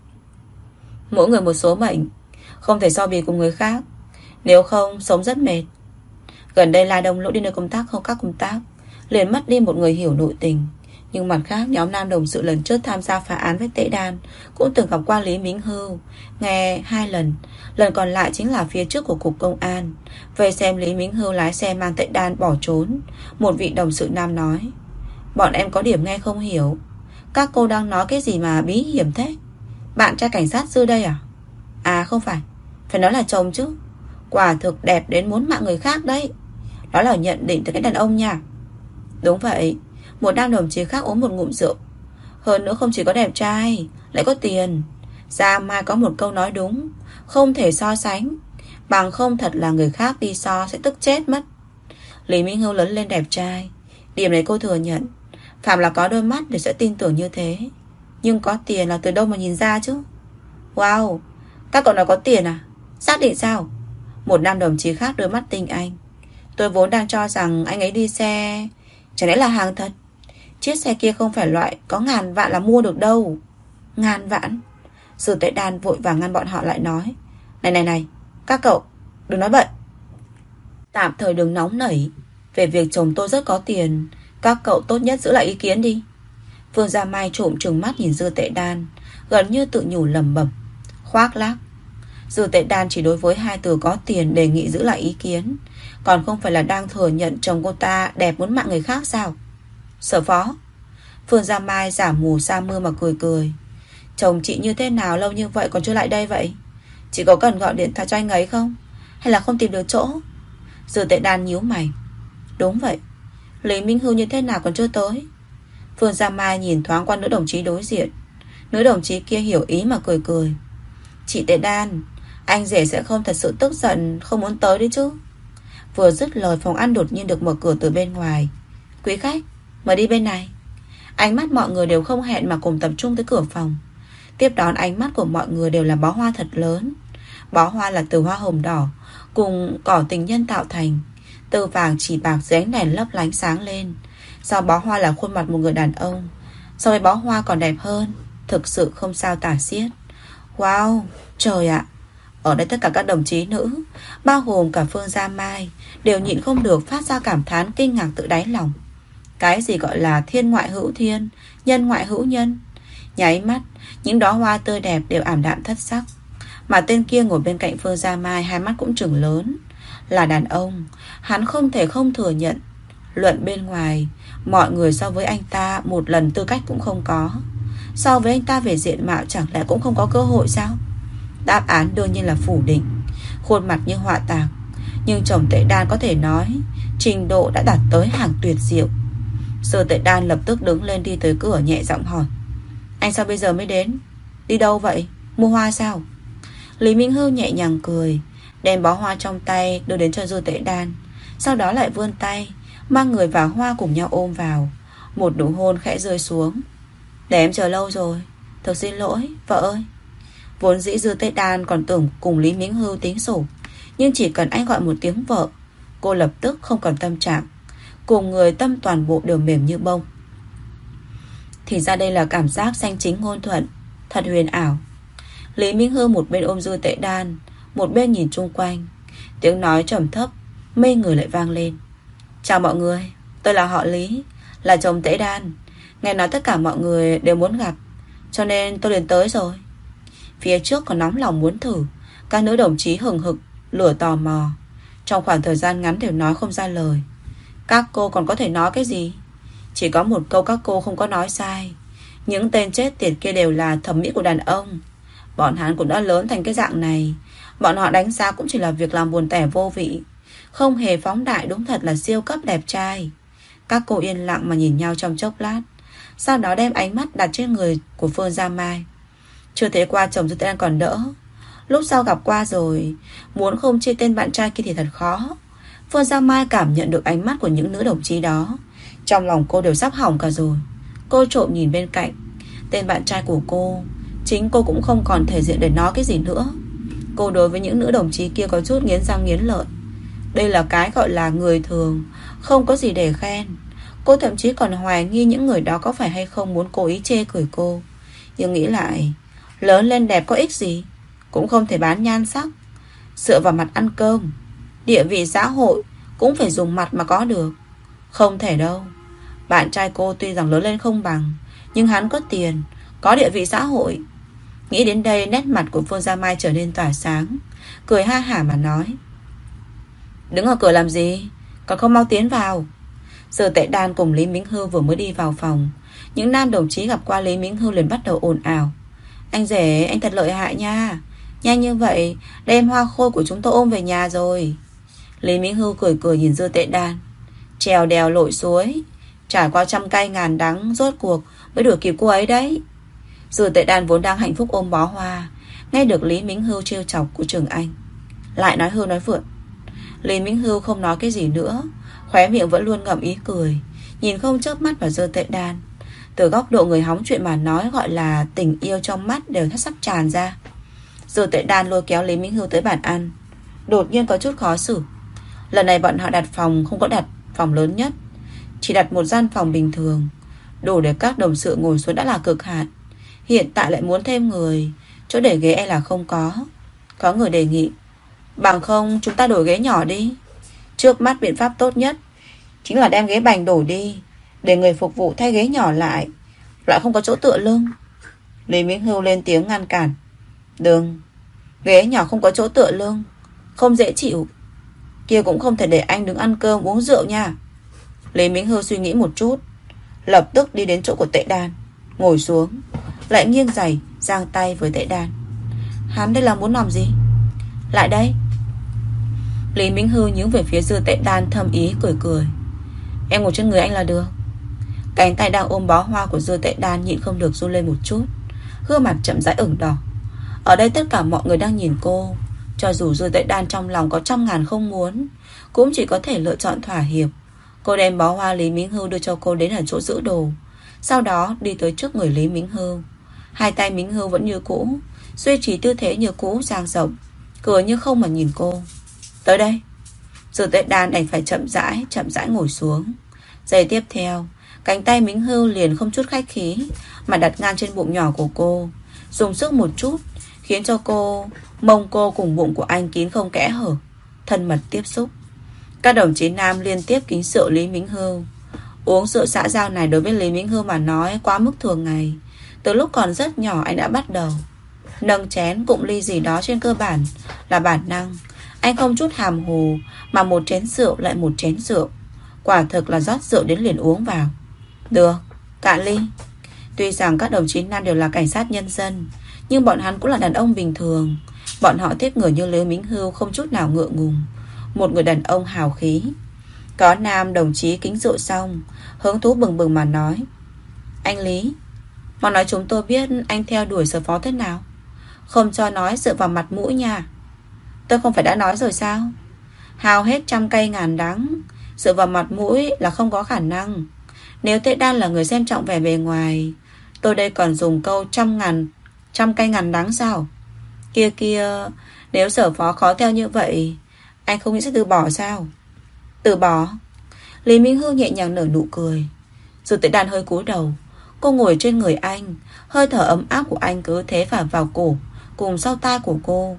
mỗi người một số mệnh, không thể so bì cùng người khác, nếu không sống rất mệt. Gần đây La Đông Lỗ đi nơi công tác không các công tác, liền mất đi một người hiểu nội tình. Nhưng mặt khác, nhóm nam đồng sự lần trước tham gia phá án với Tệ Đan cũng từng gặp qua Lý Minh Hưu, nghe 2 lần. Lần còn lại chính là phía trước của cục công an, về xem Lý Minh Hưu lái xe mang Tệ Đan bỏ trốn. Một vị đồng sự nam nói: bọn em có điểm nghe không hiểu, các cô đang nói cái gì mà bí hiểm thế? Bạn trai cảnh sát Dư đây à? À không phải, phải nói là chồng chứ. Quả thực đẹp đến muốn mạng người khác đấy. Đó là nhận định từ cái đàn ông nha. Đúng vậy. Một nam đồng chí khác uống một ngụm rượu. Hơn nữa không chỉ có đẹp trai, lại có tiền. Gia Mai có một câu nói đúng: không thể so sánh, bằng không thật là người khác đi so sẽ tức chết mất. Lý Minh Hưu lớn lên đẹp trai, điểm này cô thừa nhận. Phạm là có đôi mắt để sẽ tin tưởng như thế. Nhưng có tiền là từ đâu mà nhìn ra chứ? Wow, các cậu nói có tiền à? Xác định sao? Một nam đồng chí khác đôi mắt tinh anh. Tôi vốn đang cho rằng anh ấy đi xe, chẳng lẽ là hàng thật? Chiếc xe kia không phải loại có ngàn vạn là mua được đâu. Ngàn vạn? Dư Tệ Đan vội vàng ngăn bọn họ lại nói: Này, các cậu đừng nói bậy. Tạm thời đừng nóng nảy. Về việc chồng tôi rất có tiền, các cậu tốt nhất giữ lại ý kiến đi. Phương Gia Mai trộm trừng mắt nhìn Dư Tệ Đan, gần như tự nhủ lẩm bẩm. Khoác lác. Dư Tệ Đan chỉ đối với hai từ có tiền đề nghị giữ lại ý kiến, còn không phải là đang thừa nhận chồng cô ta đẹp muốn mạng người khác sao? Sở phó. Phương Gia Mai giả mù sa mưa mà cười cười. Chồng chị như thế nào lâu như vậy còn chưa lại đây vậy? Chị có cần gọi điện thoại cho anh ấy không? Hay là không tìm được chỗ? Dư Tệ Đan nhíu mày. Đúng vậy, Lý Minh Hưu như thế nào còn chưa tới? Phương Gia Mai nhìn thoáng qua nữ đồng chí đối diện. Nữ đồng chí kia hiểu ý mà cười cười. Chị Tệ Đan, anh rể sẽ không thật sự tức giận không muốn tới đấy chứ? Vừa dứt lời, phòng ăn đột nhiên được mở cửa từ bên ngoài. Quý khách, mời đi bên này. Ánh mắt mọi người đều không hẹn mà cùng tập trung tới cửa phòng. Tiếp đón ánh mắt của mọi người đều là bó hoa thật lớn. Bó hoa là từ hoa hồng đỏ cùng cỏ tình nhân tạo thành, từ vàng chỉ bạc dưới ánh đèn lấp lánh sáng lên. Sau bó hoa là khuôn mặt một người đàn ông, so với bó hoa còn đẹp hơn, thực sự không sao tả xiết. Wow, trời ạ. Ở đây tất cả các đồng chí nữ, bao gồm cả Phương Gia Mai, đều nhịn không được phát ra cảm thán kinh ngạc tự đáy lòng. Cái gì gọi là thiên ngoại hữu thiên, nhân ngoại hữu nhân? Nháy mắt, những đóa hoa tươi đẹp đều ảm đạm thất sắc. Mà tên kia ngồi bên cạnh Phương Gia Mai, hai mắt cũng trừng lớn. Là đàn ông, hắn không thể không thừa nhận. Luận bên ngoài, mọi người so với anh ta một lần tư cách cũng không có. So với anh ta về diện mạo chẳng lẽ cũng không có cơ hội sao? Đáp án đương nhiên là phủ định. Khuôn mặt như họa tạc, nhưng chồng Tệ Đan có thể nói trình độ đã đạt tới hàng tuyệt diệu. Sở Tệ Đan lập tức đứng lên đi tới cửa, nhẹ giọng hỏi. Anh sao bây giờ mới đến? Đi đâu vậy? Mua hoa sao? Lý Minh Hưu nhẹ nhàng cười, đem bó hoa trong tay đưa đến cho Dư Tệ Đan. Sau đó lại vươn tay, mang người và hoa cùng nhau ôm vào. Một nụ hôn khẽ rơi xuống. Để em chờ lâu rồi, thật xin lỗi, vợ ơi. Vốn dĩ Dư Tệ Đan còn tưởng cùng Lý Minh Hưu tính sổ, nhưng chỉ cần anh gọi một tiếng vợ, cô lập tức không còn tâm trạng. Cùng người tâm toàn bộ đều mềm như bông. Thì ra đây là cảm giác danh chính ngôn thuận, thật huyền ảo. Lý Minh Hưu một bên ôm Dư Tệ Đan, một bên nhìn chung quanh. Tiếng nói trầm thấp, mê người lại vang lên. Chào mọi người, tôi là họ Lý, là chồng Tệ Đan. Nghe nói tất cả mọi người đều muốn gặp, cho nên tôi liền tới rồi. Phía trước còn nóng lòng muốn thử. Các nữ đồng chí hừng hực, lửa tò mò. Trong khoảng thời gian ngắn đều nói không ra lời. Các cô còn có thể nói cái gì? Chỉ có một câu các cô không có nói sai. Những tên chết tiệt kia đều là thẩm mỹ của đàn ông. Bọn hắn cũng đã lớn thành cái dạng này. Bọn họ đánh giá cũng chỉ là việc làm buồn tẻ vô vị, không hề phóng đại, đúng thật là siêu cấp đẹp trai. Các cô yên lặng mà nhìn nhau trong chốc lát, sau đó đem ánh mắt đặt trên người của Phương Gia Mai. Chưa thấy qua chồng Dư Tệ Đan còn đỡ, lúc sau gặp qua rồi, muốn không chia tên bạn trai kia thì thật khó. Phương Gia Mai cảm nhận được ánh mắt của những nữ đồng chí đó, trong lòng cô đều sắp hỏng cả rồi. Cô trộm nhìn bên cạnh tên bạn trai của cô, chính cô cũng không còn thể diện để nói cái gì nữa. Cô đối với những nữ đồng chí kia có chút nghiến răng nghiến lợi. Đây là cái gọi là người thường, không có gì để khen. Cô thậm chí còn hoài nghi những người đó có phải hay không muốn cố ý chê cười cô. Nhưng nghĩ lại, lớn lên đẹp có ích gì, cũng không thể bán nhan sắc, dựa vào mặt ăn cơm. Địa vị xã hội cũng phải dùng mặt mà có được. Không thể đâu. Bạn trai cô tuy rằng lớn lên không bằng, nhưng hắn có tiền, có địa vị xã hội. Nghĩ đến đây, nét mặt của Phương Gia Mai trở nên tỏa sáng, cười ha hả mà nói. Đứng ở cửa làm gì, còn không mau tiến vào. Giờ Tệ Đan cùng Lý Minh Hưu vừa mới đi vào phòng, những nam đồng chí gặp qua Lý Minh Hưu liền bắt đầu ồn ào. Anh rể, anh thật lợi hại nha, nhanh như vậy đem hoa khôi của chúng tôi ôm về nhà rồi. Lý Minh Hưu cười cười nhìn Dư Tệ Đan. Trèo đèo lội suối, trải qua trăm cay ngàn đắng, rốt cuộc mới đuổi kịp cô ấy đấy. Dư Tệ Đan vốn đang hạnh phúc ôm bó hoa, nghe được Lý Minh Hưu trêu chọc của Trường Anh, lại nói hưu nói vượn. Lý Minh Hưu không nói cái gì nữa, khóe miệng vẫn luôn ngậm ý cười, nhìn không chớp mắt vào Dư Tệ Đan. Từ góc độ người hóng chuyện mà nói, gọi là tình yêu trong mắt đều sắp tràn ra. Dư Tệ Đan lôi kéo Lý Minh Hưu tới bàn ăn, đột nhiên có chút khó xử. Lần này bọn họ đặt phòng không có đặt phòng lớn nhất, chỉ đặt một gian phòng bình thường, đủ để các đồng sự ngồi xuống đã là cực hạn. Hiện tại lại muốn thêm người, chỗ để ghế e là không có. Có người đề nghị, bằng không chúng ta đổi ghế nhỏ đi. Trước mắt biện pháp tốt nhất chính là đem ghế bành đổi đi, để người phục vụ thay ghế nhỏ lại không có chỗ tựa lưng. Lý Minh Hưu lên tiếng ngăn cản. Đừng, ghế nhỏ không có chỗ tựa lưng, không dễ chịu. Kia cũng không thể để anh đứng ăn cơm uống rượu nha. Lý Minh Hưu suy nghĩ một chút, lập tức đi đến chỗ của Tệ Đan, ngồi xuống, lại nghiêng giày giang tay với Tệ Đan. Hắn đây là muốn làm gì? Lại đây. Lý Minh Hưu nhướng về phía Dư Tệ Đan, thầm ý cười cười. Em ngồi trên người anh là được. Cánh tay đang ôm bó hoa của Dư Tệ Đan nhịn không được run lên một chút, gương mặt chậm rãi ửng đỏ. Ở đây tất cả mọi người đang nhìn cô. Cho dù Dư Tệ Đan trong lòng có trăm ngàn không muốn, cũng chỉ có thể lựa chọn thỏa hiệp. Cô đem bó hoa Lý Minh Hưu đưa cho cô đến ở chỗ giữ đồ, sau đó đi tới trước người Lý Minh Hưu. Hai tay Minh Hưu vẫn như cũ, duy trì tư thế như cũ dang rộng, cười như không mà nhìn cô. Tới đây. Dư Tệ Đan đành phải chậm rãi ngồi xuống. Giây tiếp theo, cánh tay Minh Hưu liền không chút khách khí mà đặt ngang trên bụng nhỏ của cô, dùng sức một chút, khiến cho mông cô cùng bụng của anh kín không kẽ hở, thân mật tiếp xúc. Các đồng chí nam liên tiếp kính rượu Lý Minh Hưu. Uống rượu xã giao này đối với Lý Minh Hưu mà nói quá mức thường ngày. Từ lúc còn rất nhỏ anh đã bắt đầu. Nâng chén cụng ly gì đó trên cơ bản là bản năng. Anh không chút hàm hồ mà một chén rượu lại một chén rượu. Quả thực là rót rượu đến liền uống vào. Được, cạn ly. Tuy rằng các đồng chí nam đều là cảnh sát nhân dân, nhưng bọn hắn cũng là đàn ông bình thường. Bọn họ tiếp người như Lý Minh Hưu không chút nào ngượng ngùng. Một người đàn ông hào khí. Có nam đồng chí kính rượu xong, hứng thú bừng bừng mà nói. Anh Lý, mà nói chúng tôi biết anh theo đuổi Sở Phó thế nào. Không cho nói dựa vào mặt mũi nha. Tôi không phải đã nói rồi sao? Hao hết trăm cây ngàn đắng, dựa vào mặt mũi là không có khả năng. Nếu Tệ Đan là người xem trọng vẻ bề ngoài, tôi đây còn dùng câu trăm cây ngàn đắng sao? Kia, nếu Sở Phó khó theo như vậy, anh không nghĩ sẽ từ bỏ sao? Từ bỏ? Lý Minh Hưu nhẹ nhàng nở nụ cười. Dù Tệ Đan hơi cúi đầu, cô ngồi trên người anh, hơi thở ấm áp của anh cứ thế phả vào cổ cùng sau tai của cô,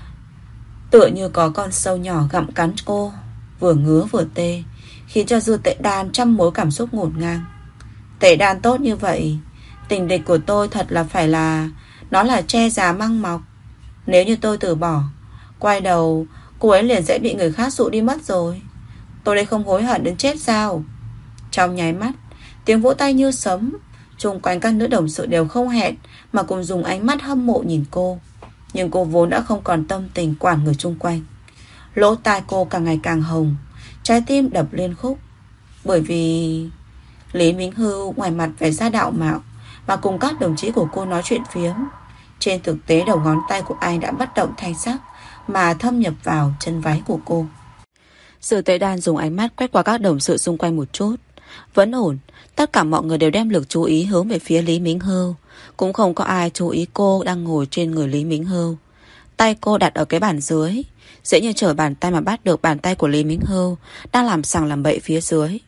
tựa như có con sâu nhỏ gặm cắn cô, vừa ngứa vừa tê, khiến cho Dư Tệ Đan trăm mối cảm xúc ngổn ngang. Tệ Đan tốt như vậy, tình địch của tôi thật là phải là, nó là che già măng mọc. Nếu như tôi từ bỏ, quay đầu cô ấy liền sẽ bị người khác dụ đi mất rồi. Tôi đây không hối hận đến chết sao? Trong nháy mắt, tiếng vỗ tay như sấm. Xung quanh các nữ đồng sự đều không hẹn mà cùng dùng ánh mắt hâm mộ nhìn cô. Nhưng cô vốn đã không còn tâm tình quản người chung quanh. Lỗ tai cô càng ngày càng hồng, trái tim đập liên khúc. Bởi vì Lý Minh Hưu ngoài mặt vẻ ra đạo mạo mà cùng các đồng chí của cô nói chuyện phiếm, trên thực tế đầu ngón tay của anh đã bất động thanh sắc mà thâm nhập vào chân váy của cô. Sự Tệ Đan dùng ánh mắt quét qua các đồng sự xung quanh một chút. Vẫn ổn. Tất cả mọi người đều đem lực chú ý hướng về phía Lý Minh Hưu. Cũng không có ai chú ý cô đang ngồi trên người Lý Minh Hưu. Tay cô đặt ở cái bàn dưới, dễ như trở bàn tay mà bắt được bàn tay của Lý Minh Hưu đang làm sằng làm bậy phía dưới.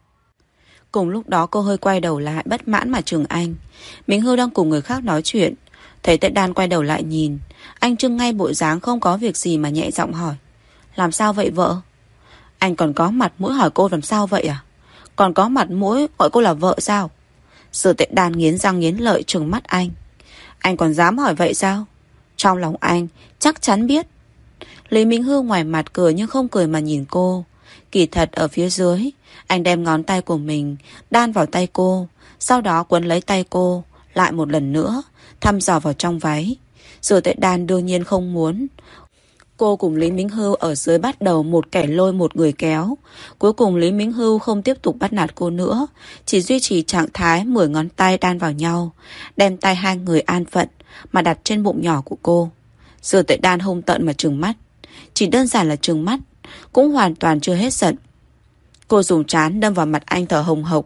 Cùng lúc đó cô hơi quay đầu lại, bất mãn mà chừng anh. Minh Hưu đang cùng người khác nói chuyện, thấy Tệ Đan quay đầu lại nhìn, anh trưng ngay bộ dáng không có việc gì mà nhẹ giọng hỏi. Làm sao vậy vợ? Anh còn có mặt mũi hỏi cô làm sao vậy à? Còn có mặt mũi gọi cô là vợ sao? Sự Tệ Đan nghiến răng nghiến lợi trừng mắt anh. Anh còn dám hỏi vậy sao? Trong lòng anh chắc chắn biết. Lý Minh Hưu ngoài mặt cười nhưng không cười mà nhìn cô. Kỳ thật ở phía dưới, anh đem ngón tay của mình đan vào tay cô, sau đó quấn lấy tay cô lại một lần nữa, thăm dò vào trong váy. Sự Tệ Đan đương nhiên không muốn. Cô cùng Lý Minh Hưu ở dưới bắt đầu một kẻ lôi một người kéo. Cuối cùng Lý Minh Hưu không tiếp tục bắt nạt cô nữa, chỉ duy trì trạng thái 10 ngón tay đan vào nhau, đem tay hai người an phận mà đặt trên bụng nhỏ của cô. Sự Tệ Đan hung tợn mà trừng mắt. Chỉ đơn giản là trừng mắt, cũng hoàn toàn chưa hết giận. Cô dùng trán đâm vào mặt anh thở hồng hộc.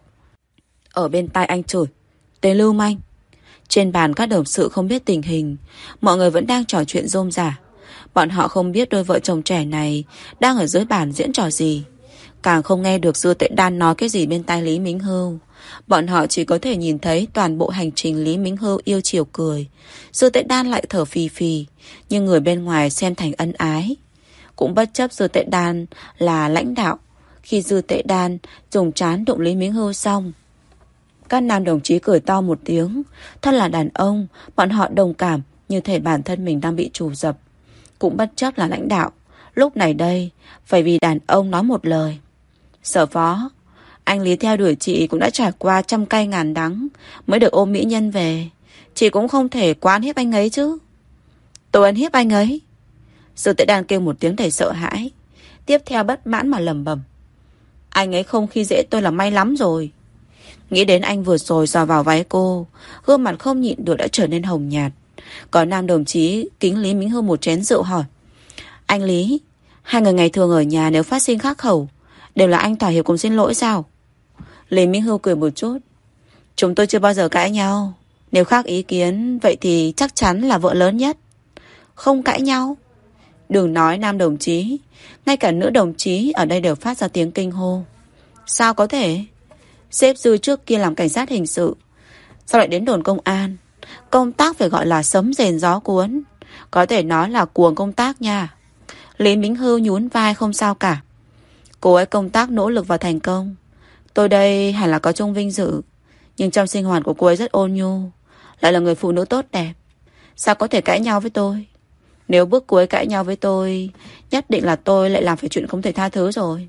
Ở bên tai anh chửi, tên lưu manh. Trên bàn các đồng sự không biết tình hình, mọi người vẫn đang trò chuyện rôm rả. Bọn họ không biết đôi vợ chồng trẻ này đang ở dưới bàn diễn trò gì, càng không nghe được Dư Tệ Đan nói cái gì bên tai Lý Minh Hưu. Bọn họ chỉ có thể nhìn thấy toàn bộ hành trình Lý Minh Hưu yêu chiều cười, Dư Tệ Đan lại thở phì phì, nhưng người bên ngoài xem thành ân ái. cũng bất chấp Dư Tệ Đan là lãnh đạo. Khi Dư Tệ Đan dùng trán đụng Lý Mính Hưu xong, các nam đồng chí cười to một tiếng. Thân là đàn ông, bọn họ đồng cảm, như thể bản thân mình đang bị trù dập. Cũng bất chấp là lãnh đạo, lúc này đây phải vì đàn ông nói một lời. Sở phó, anh Lý theo đuổi chị cũng đã trải qua trăm cay ngàn đắng mới được ôm mỹ nhân về. Chị cũng không thể quá ăn hiếp anh ấy chứ. Tôi ăn hiếp anh ấy? Dư Tệ Đan kêu một tiếng đầy sợ hãi, tiếp theo bất mãn mà lẩm bẩm. Anh ấy không khi dễ tôi là may lắm rồi. Nghĩ đến anh vừa rồi dò vào váy cô, gương mặt không nhịn được đã trở nên hồng nhạt. Có nam đồng chí kính Lý Mính Hưu một chén rượu hỏi. Anh Lý, hai người ngày thường ở nhà nếu phát sinh khắc khẩu đều là anh thỏa hiệp cùng xin lỗi sao? Lý Mính Hưu cười một chút. Chúng tôi chưa bao giờ cãi nhau. Nếu khác ý kiến, vậy thì chắc chắn là vợ lớn nhất. Không cãi nhau? Đừng nói nam đồng chí, ngay cả nữ đồng chí ở đây đều phát ra tiếng kinh hô. Sao có thể? Sếp Dư trước kia làm cảnh sát hình sự, sao lại đến đồn công an? Công tác phải gọi là sấm rền gió cuốn, có thể nói là cuồng công tác nha. Lý Mính Hưu nhún vai không sao cả. Cô ấy công tác nỗ lực và thành công. Tôi đây hẳn là có chung vinh dự, nhưng trong sinh hoạt của cô ấy rất ôn nhu, lại là người phụ nữ tốt đẹp. Sao có thể cãi nhau với tôi? Nếu bước cuối cãi nhau với tôi, nhất định là tôi lại làm phải chuyện không thể tha thứ rồi.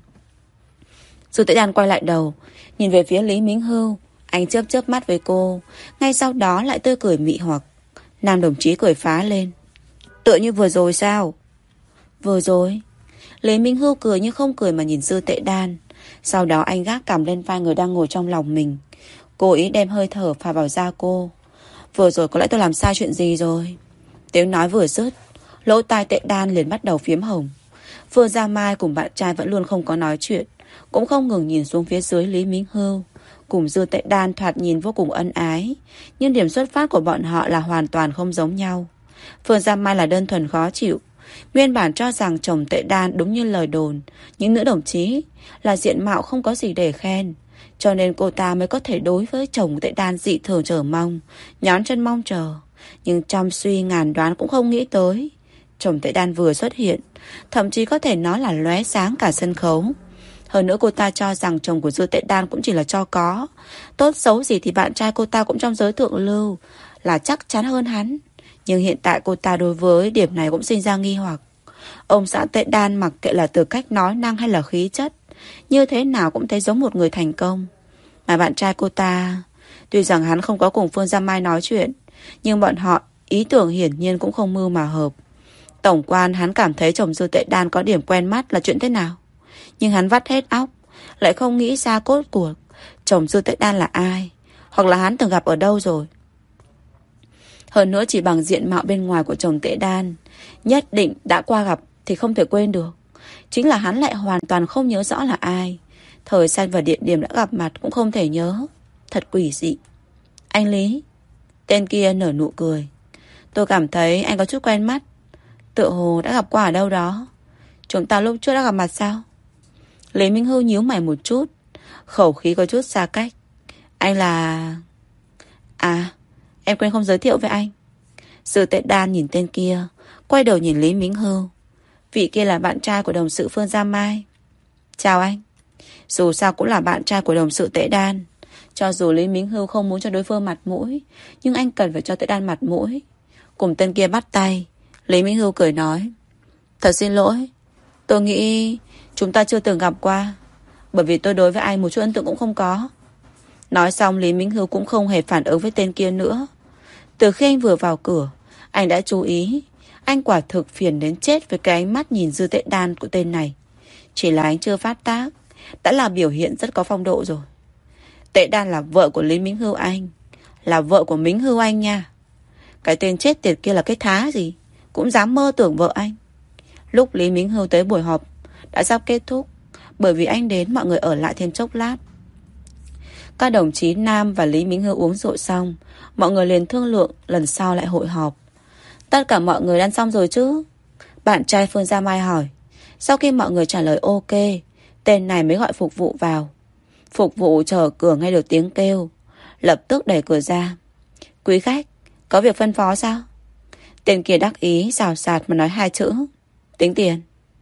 Dư Tệ Đan quay lại đầu, nhìn về phía Lý Mính Hưu. Anh chớp chớp mắt với cô, ngay sau đó lại tươi cười mị hoặc. Nam đồng chí cười phá lên. Tựa như vừa rồi sao? Vừa rồi? Lý Mính Hưu cười như không cười mà nhìn Dư Tệ Đan. Sau đó anh gác cằm lên vai người đang ngồi trong lòng mình, cố ý đem hơi thở phả vào da cô. Vừa rồi có lẽ tôi làm sai chuyện gì rồi? Tiếng nói vừa dứt, lỗ tai Tệ Đan liền bắt đầu phiếm hồng. Phương Gia Mai cùng bạn trai vẫn luôn không có nói chuyện, cũng không ngừng nhìn xuống phía dưới Lý Mính Hưu. Cùng Dư Tệ Đan thoạt nhìn vô cùng ân ái, nhưng điểm xuất phát của bọn họ là hoàn toàn không giống nhau. Phương Gia Mai là đơn thuần khó chịu. Nguyên bản cho rằng chồng Tệ Đan đúng như lời đồn, những nữ đồng chí là diện mạo không có gì để khen, cho nên cô ta mới có thể đối với chồng Tệ Đan dị thường chờ mong, nhón chân mong chờ. Nhưng trăm suy ngàn đoán cũng không nghĩ tới, chồng Tệ Đan vừa xuất hiện, thậm chí có thể nói là lóe sáng cả sân khấu. Hơn nữa cô ta cho rằng chồng của Dư Tệ Đan cũng chỉ là cho có, tốt xấu gì thì bạn trai cô ta cũng trong giới thượng lưu, là chắc chắn hơn hắn. Nhưng hiện tại cô ta đối với điểm này cũng sinh ra nghi hoặc. Ông xã Tệ Đan mặc kệ là từ cách nói năng hay là khí chất, như thế nào cũng thấy giống một người thành công. Mà bạn trai cô ta, tuy rằng hắn không có cùng Phương Gia Mai nói chuyện, nhưng bọn họ ý tưởng hiển nhiên cũng không mưu mà hợp. Tổng quan hắn cảm thấy chồng Dư Tệ Đan có điểm quen mắt là chuyện thế nào, nhưng hắn vắt hết óc, lại không nghĩ ra cốt cuộc chồng Dư Tệ Đan là ai, hoặc là hắn từng gặp ở đâu rồi. Hơn nữa chỉ bằng diện mạo bên ngoài của chồng Tệ Đan, nhất định đã qua gặp thì không thể quên được. Chính là hắn lại hoàn toàn không nhớ rõ là ai, thời gian và địa điểm đã gặp mặt cũng không thể nhớ. Thật quỷ dị. Anh Lý. Tên kia nở nụ cười. Tôi cảm thấy anh có chút quen mắt, tựa hồ đã gặp qua ở đâu đó. Chúng ta lúc trước đã gặp mặt sao? Lý Minh Hưu nhíu mày một chút, khẩu khí có chút xa cách. Anh là... À, em quên không giới thiệu với anh. Dư Tệ Đan nhìn tên kia, quay đầu nhìn Lý Minh Hưu. Vị kia là bạn trai của đồng sự Phương Gia Mai. Chào anh. Dù sao cũng là bạn trai của đồng sự Tệ Đan. Cho dù Lý Minh Hưu không muốn cho đối phương mặt mũi, nhưng anh cần phải cho Tệ Đan mặt mũi. Cùng tên kia bắt tay, Lý Minh Hưu cười nói. Thật xin lỗi, tôi nghĩ chúng ta chưa từng gặp qua, bởi vì tôi đối với anh một chút ấn tượng cũng không có. Nói xong Lý Minh Hưu cũng không hề phản ứng với tên kia nữa. Từ khi anh vừa vào cửa, anh đã chú ý. Anh quả thực phiền đến chết với cái ánh mắt nhìn Dư Tệ Đan của tên này. Chỉ là anh chưa phát tác, đã là biểu hiện rất có phong độ rồi. Tệ Đan là vợ của Lý Minh Hưu anh, là vợ của Minh Hưu anh nha. Cái tên chết tiệt kia là cái thá gì, cũng dám mơ tưởng vợ anh. Lúc Lý Minh Hưu tới buổi họp đã sắp kết thúc, bởi vì anh đến mọi người ở lại thêm chốc lát. Các đồng chí Nam và Lý Minh Hưu uống rượu xong, mọi người liền thương lượng lần sau lại hội họp. Tất cả mọi người ăn xong rồi chứ? Bạn trai Phương Gia Mai hỏi. Sau khi mọi người trả lời ok, tên này mới gọi phục vụ vào. Phục vụ chờ cửa nghe được tiếng kêu, lập tức đẩy cửa ra. Quý khách, có việc phân phó sao? Tên kia đắc ý xào xạc mà nói hai chữ. Tính tiền.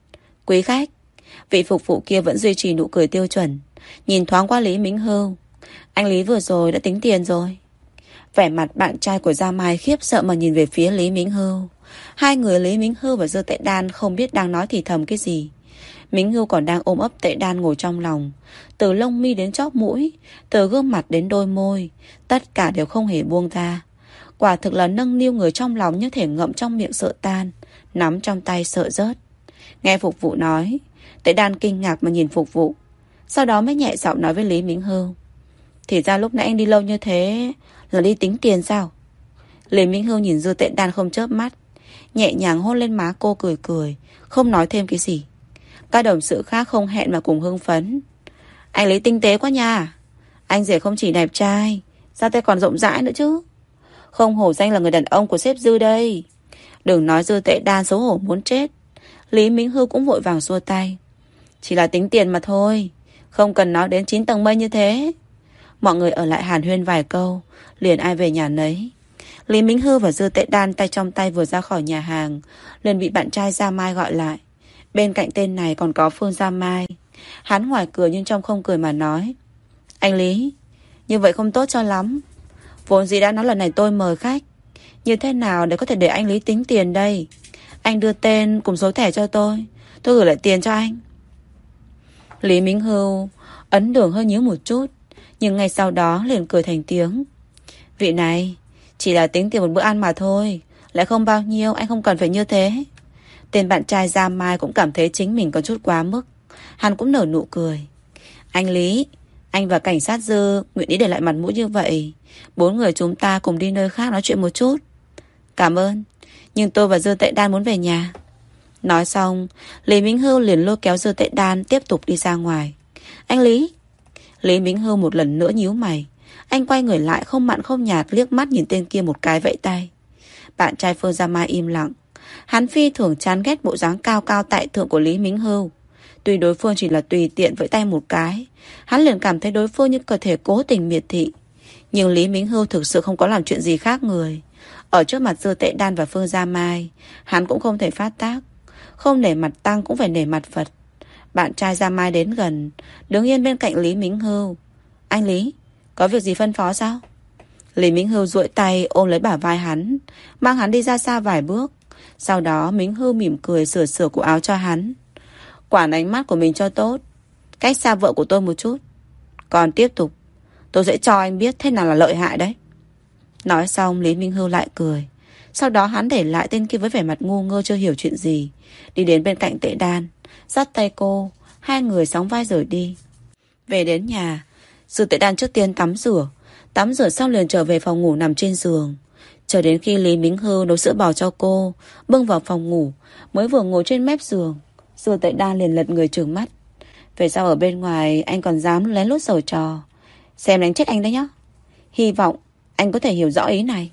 Quý khách. Vị phục vụ kia vẫn duy trì nụ cười tiêu chuẩn, nhìn thoáng qua Lý Minh Hưu. Anh Lý vừa rồi đã tính tiền rồi. Vẻ mặt bạn trai của Gia Mai khiếp sợ mà nhìn về phía Lý Minh Hưu. Hai người Lý Minh Hưu và Dư Tệ Đan không biết đang nói thì thầm cái gì. Minh Hưu còn đang ôm ấp Tệ Đan ngồi trong lòng. Từ lông mi đến chóp mũi, từ gương mặt đến đôi môi, tất cả đều không hề buông ra. Quả thực là nâng niu người trong lòng như thể ngậm trong miệng sợ tan, nắm trong tay sợ rớt. Nghe phục vụ nói, Tệ Đan kinh ngạc mà nhìn phục vụ, sau đó mới nhẹ giọng nói với Lý Minh Hưu. Thì ra lúc nãy anh đi lâu như thế là đi tính tiền sao? Lý Minh Hưu nhìn Dư Tệ Đan không chớp mắt, nhẹ nhàng hôn lên má cô cười cười, không nói thêm cái gì. Các đồng sự khác không hẹn mà cùng hưng phấn. Anh Lý tinh tế quá nha. Anh rể không chỉ đẹp trai, ra tay còn rộng rãi nữa chứ. Không hổ danh là người đàn ông của sếp Dư đây. Đừng nói Dư Tệ Đan xấu hổ muốn chết. Lý Minh Hưu cũng vội vàng xua tay. Chỉ là tính tiền mà thôi, không cần nói đến 9 tầng mây như thế. Mọi người ở lại hàn huyên vài câu, liền ai về nhà nấy. Lý Minh Hưu và Dư Tệ Đan tay trong tay vừa ra khỏi nhà hàng, liền bị bạn trai Gia Mai gọi lại. Bên cạnh tên này còn có Phương Gia Mai. Hắn ngoài cười nhưng trong không cười mà nói. Anh Lý, như vậy không tốt cho lắm. Vốn dĩ đã nói lần này tôi mời khách, như thế nào để có thể để anh Lý tính tiền đây? Anh đưa tên cùng số thẻ cho tôi gửi lại tiền cho anh. Lý Minh Hưu ấn đường hơi nhíu một chút, nhưng ngay sau đó liền cười thành tiếng. Vị này, chỉ là tính tiền một bữa ăn mà thôi, lại không bao nhiêu, anh không cần phải như thế. Tên bạn trai Gia Mai cũng cảm thấy chính mình có chút quá mức. Hắn cũng nở nụ cười. Anh Lý, anh và cảnh sát Dư nguyện ý để lại mặt mũi như vậy, 4 người chúng ta cùng đi nơi khác nói chuyện một chút. Cảm ơn, nhưng tôi và Dư Tệ Đan muốn về nhà. Nói xong, Lý Minh Hưu liền lôi kéo Dư Tệ Đan tiếp tục đi ra ngoài. Anh Lý. Lý Minh Hưu một lần nữa nhíu mày. Anh quay người lại không mặn không nhạt liếc mắt nhìn tên kia một cái vẫy tay. Bạn trai Phương Gia Mai im lặng. Hắn phi thường chán ghét bộ dáng cao cao tại thượng của Lý Minh Hưu. Tuy đối phương chỉ là tùy tiện vẫy tay một cái, hắn liền cảm thấy đối phương như cơ thể cố tình miệt thị. Nhưng Lý Minh Hưu thực sự không có làm chuyện gì khác người. Ở trước mặt Dư Tệ Đan và Phương Gia Mai, hắn cũng không thể phát tác. Không nể mặt Tăng cũng phải nể mặt Phật. Bạn trai Gia Mai đến gần, đứng yên bên cạnh Lý Minh Hưu. Anh Lý, có việc gì phân phó sao? Lý Minh Hưu duỗi tay ôm lấy bả vai hắn, mang hắn đi ra xa vài bước. Sau đó Minh Hưu mỉm cười sửa sửa cổ áo cho hắn. Quản ánh mắt của mình cho tốt, cách xa vợ của tôi một chút. Còn tiếp tục, tôi sẽ cho anh biết thế nào là lợi hại đấy. Nói xong Lý Minh Hưu lại cười. Sau đó hắn để lại tên kia với vẻ mặt ngu ngơ chưa hiểu chuyện gì, đi đến bên cạnh Tệ Đan, dắt tay cô. Hai người sóng vai rời đi. Về đến nhà, Dư Tệ Đan trước tiên tắm rửa xong liền trở về phòng ngủ nằm trên giường. Chờ đến khi Lý Minh Hưu nấu sữa bò cho cô, bưng vào phòng ngủ, mới vừa ngồi trên mép giường, Dư Tệ Đan liền lật người trừng mắt. Về sau ở bên ngoài anh còn dám lén lút giở trò, xem đánh chết anh đấy nhá. Hy vọng anh có thể hiểu rõ ý này.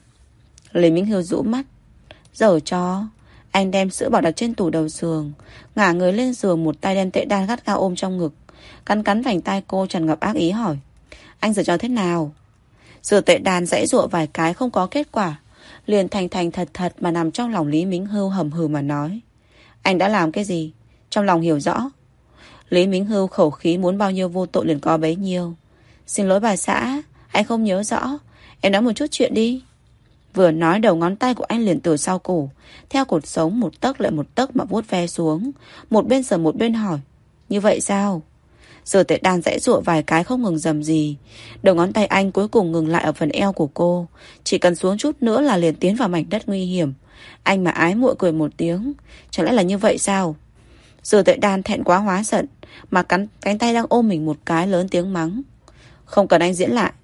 Lý Minh Hưu rũ mắt. Giở trò? Anh đem sữa bò đặt trên tủ đầu giường, ngả người lên giường, một tay đem Tệ Đan gắt gao ôm trong ngực, cắn cắn vành tai cô tràn ngập ác ý hỏi. Anh giở trò thế nào? Dư Tệ Đan giãy giụa vài cái không có kết quả, liền thành thành thật thật mà nằm trong lòng Lý Minh Hưu hầm hừ mà nói. Anh đã làm cái gì? Trong lòng hiểu rõ. Lý Minh Hưu khẩu khí muốn bao nhiêu vô tội liền có bấy nhiêu. Xin lỗi bà xã, anh không nhớ rõ, em nói một chút chuyện đi. Vừa nói đầu ngón tay của anh liền từ sau cổ, theo cột sống một tấc lại một tấc mà vuốt ve xuống, một bên sờ một bên hỏi. Như vậy sao? Dư Tệ Đan giãy giụa vài cái không ngừng dầm gì. Đầu ngón tay anh cuối cùng ngừng lại ở phần eo của cô. Chỉ cần xuống chút nữa là liền tiến vào mảnh đất nguy hiểm. Anh mà ái muội cười một tiếng. Chẳng lẽ là như vậy sao? Dư Tệ Đan thẹn quá hóa giận, mà cánh tay đang ôm mình một cái lớn tiếng mắng. Không cần anh diễn lại.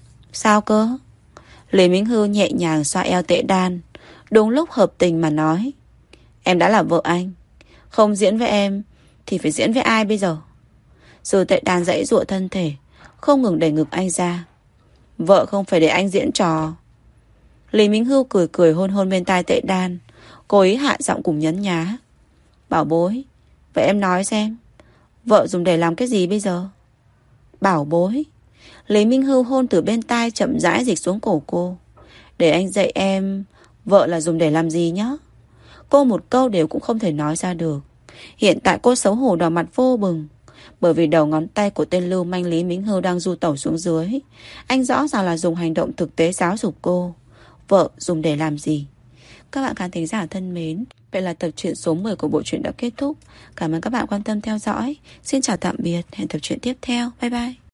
Sao cơ? Lý Minh Hưu nhẹ nhàng xoa eo Tệ Đan, đúng lúc hợp tình mà nói. Em đã là vợ anh, không diễn với em thì phải diễn với ai bây giờ? Dư Tệ Đan giãy giụa thân thể, không ngừng đẩy ngực anh ra. Vợ không phải để anh diễn trò. Lý Minh Hưu cười cười hôn hôn bên tai Tệ Đan, cố ý hạ giọng cùng nhấn nhá. Bảo bối, vậy em nói xem, vợ dùng để làm cái gì bây giờ? Bảo bối. Lý Minh Hưu hôn từ bên tai chậm rãi dịch xuống cổ cô. Để anh dạy em, vợ là dùng để làm gì nhá? Cô một câu đều cũng không thể nói ra được. Hiện tại cô xấu hổ đỏ mặt vô bừng, bởi vì đầu ngón tay của tên lưu manh Lý Mính Hư đang du tẩu xuống dưới. Anh rõ ràng là dùng hành động thực tế giáo dục cô. Vợ dùng để làm gì? Các bạn khán thính giả thân mến, vậy là tập truyện số 10 của bộ truyện đã kết thúc. Cảm ơn các bạn quan tâm theo dõi. Xin chào tạm biệt, hẹn tập truyện tiếp theo. Bye bye.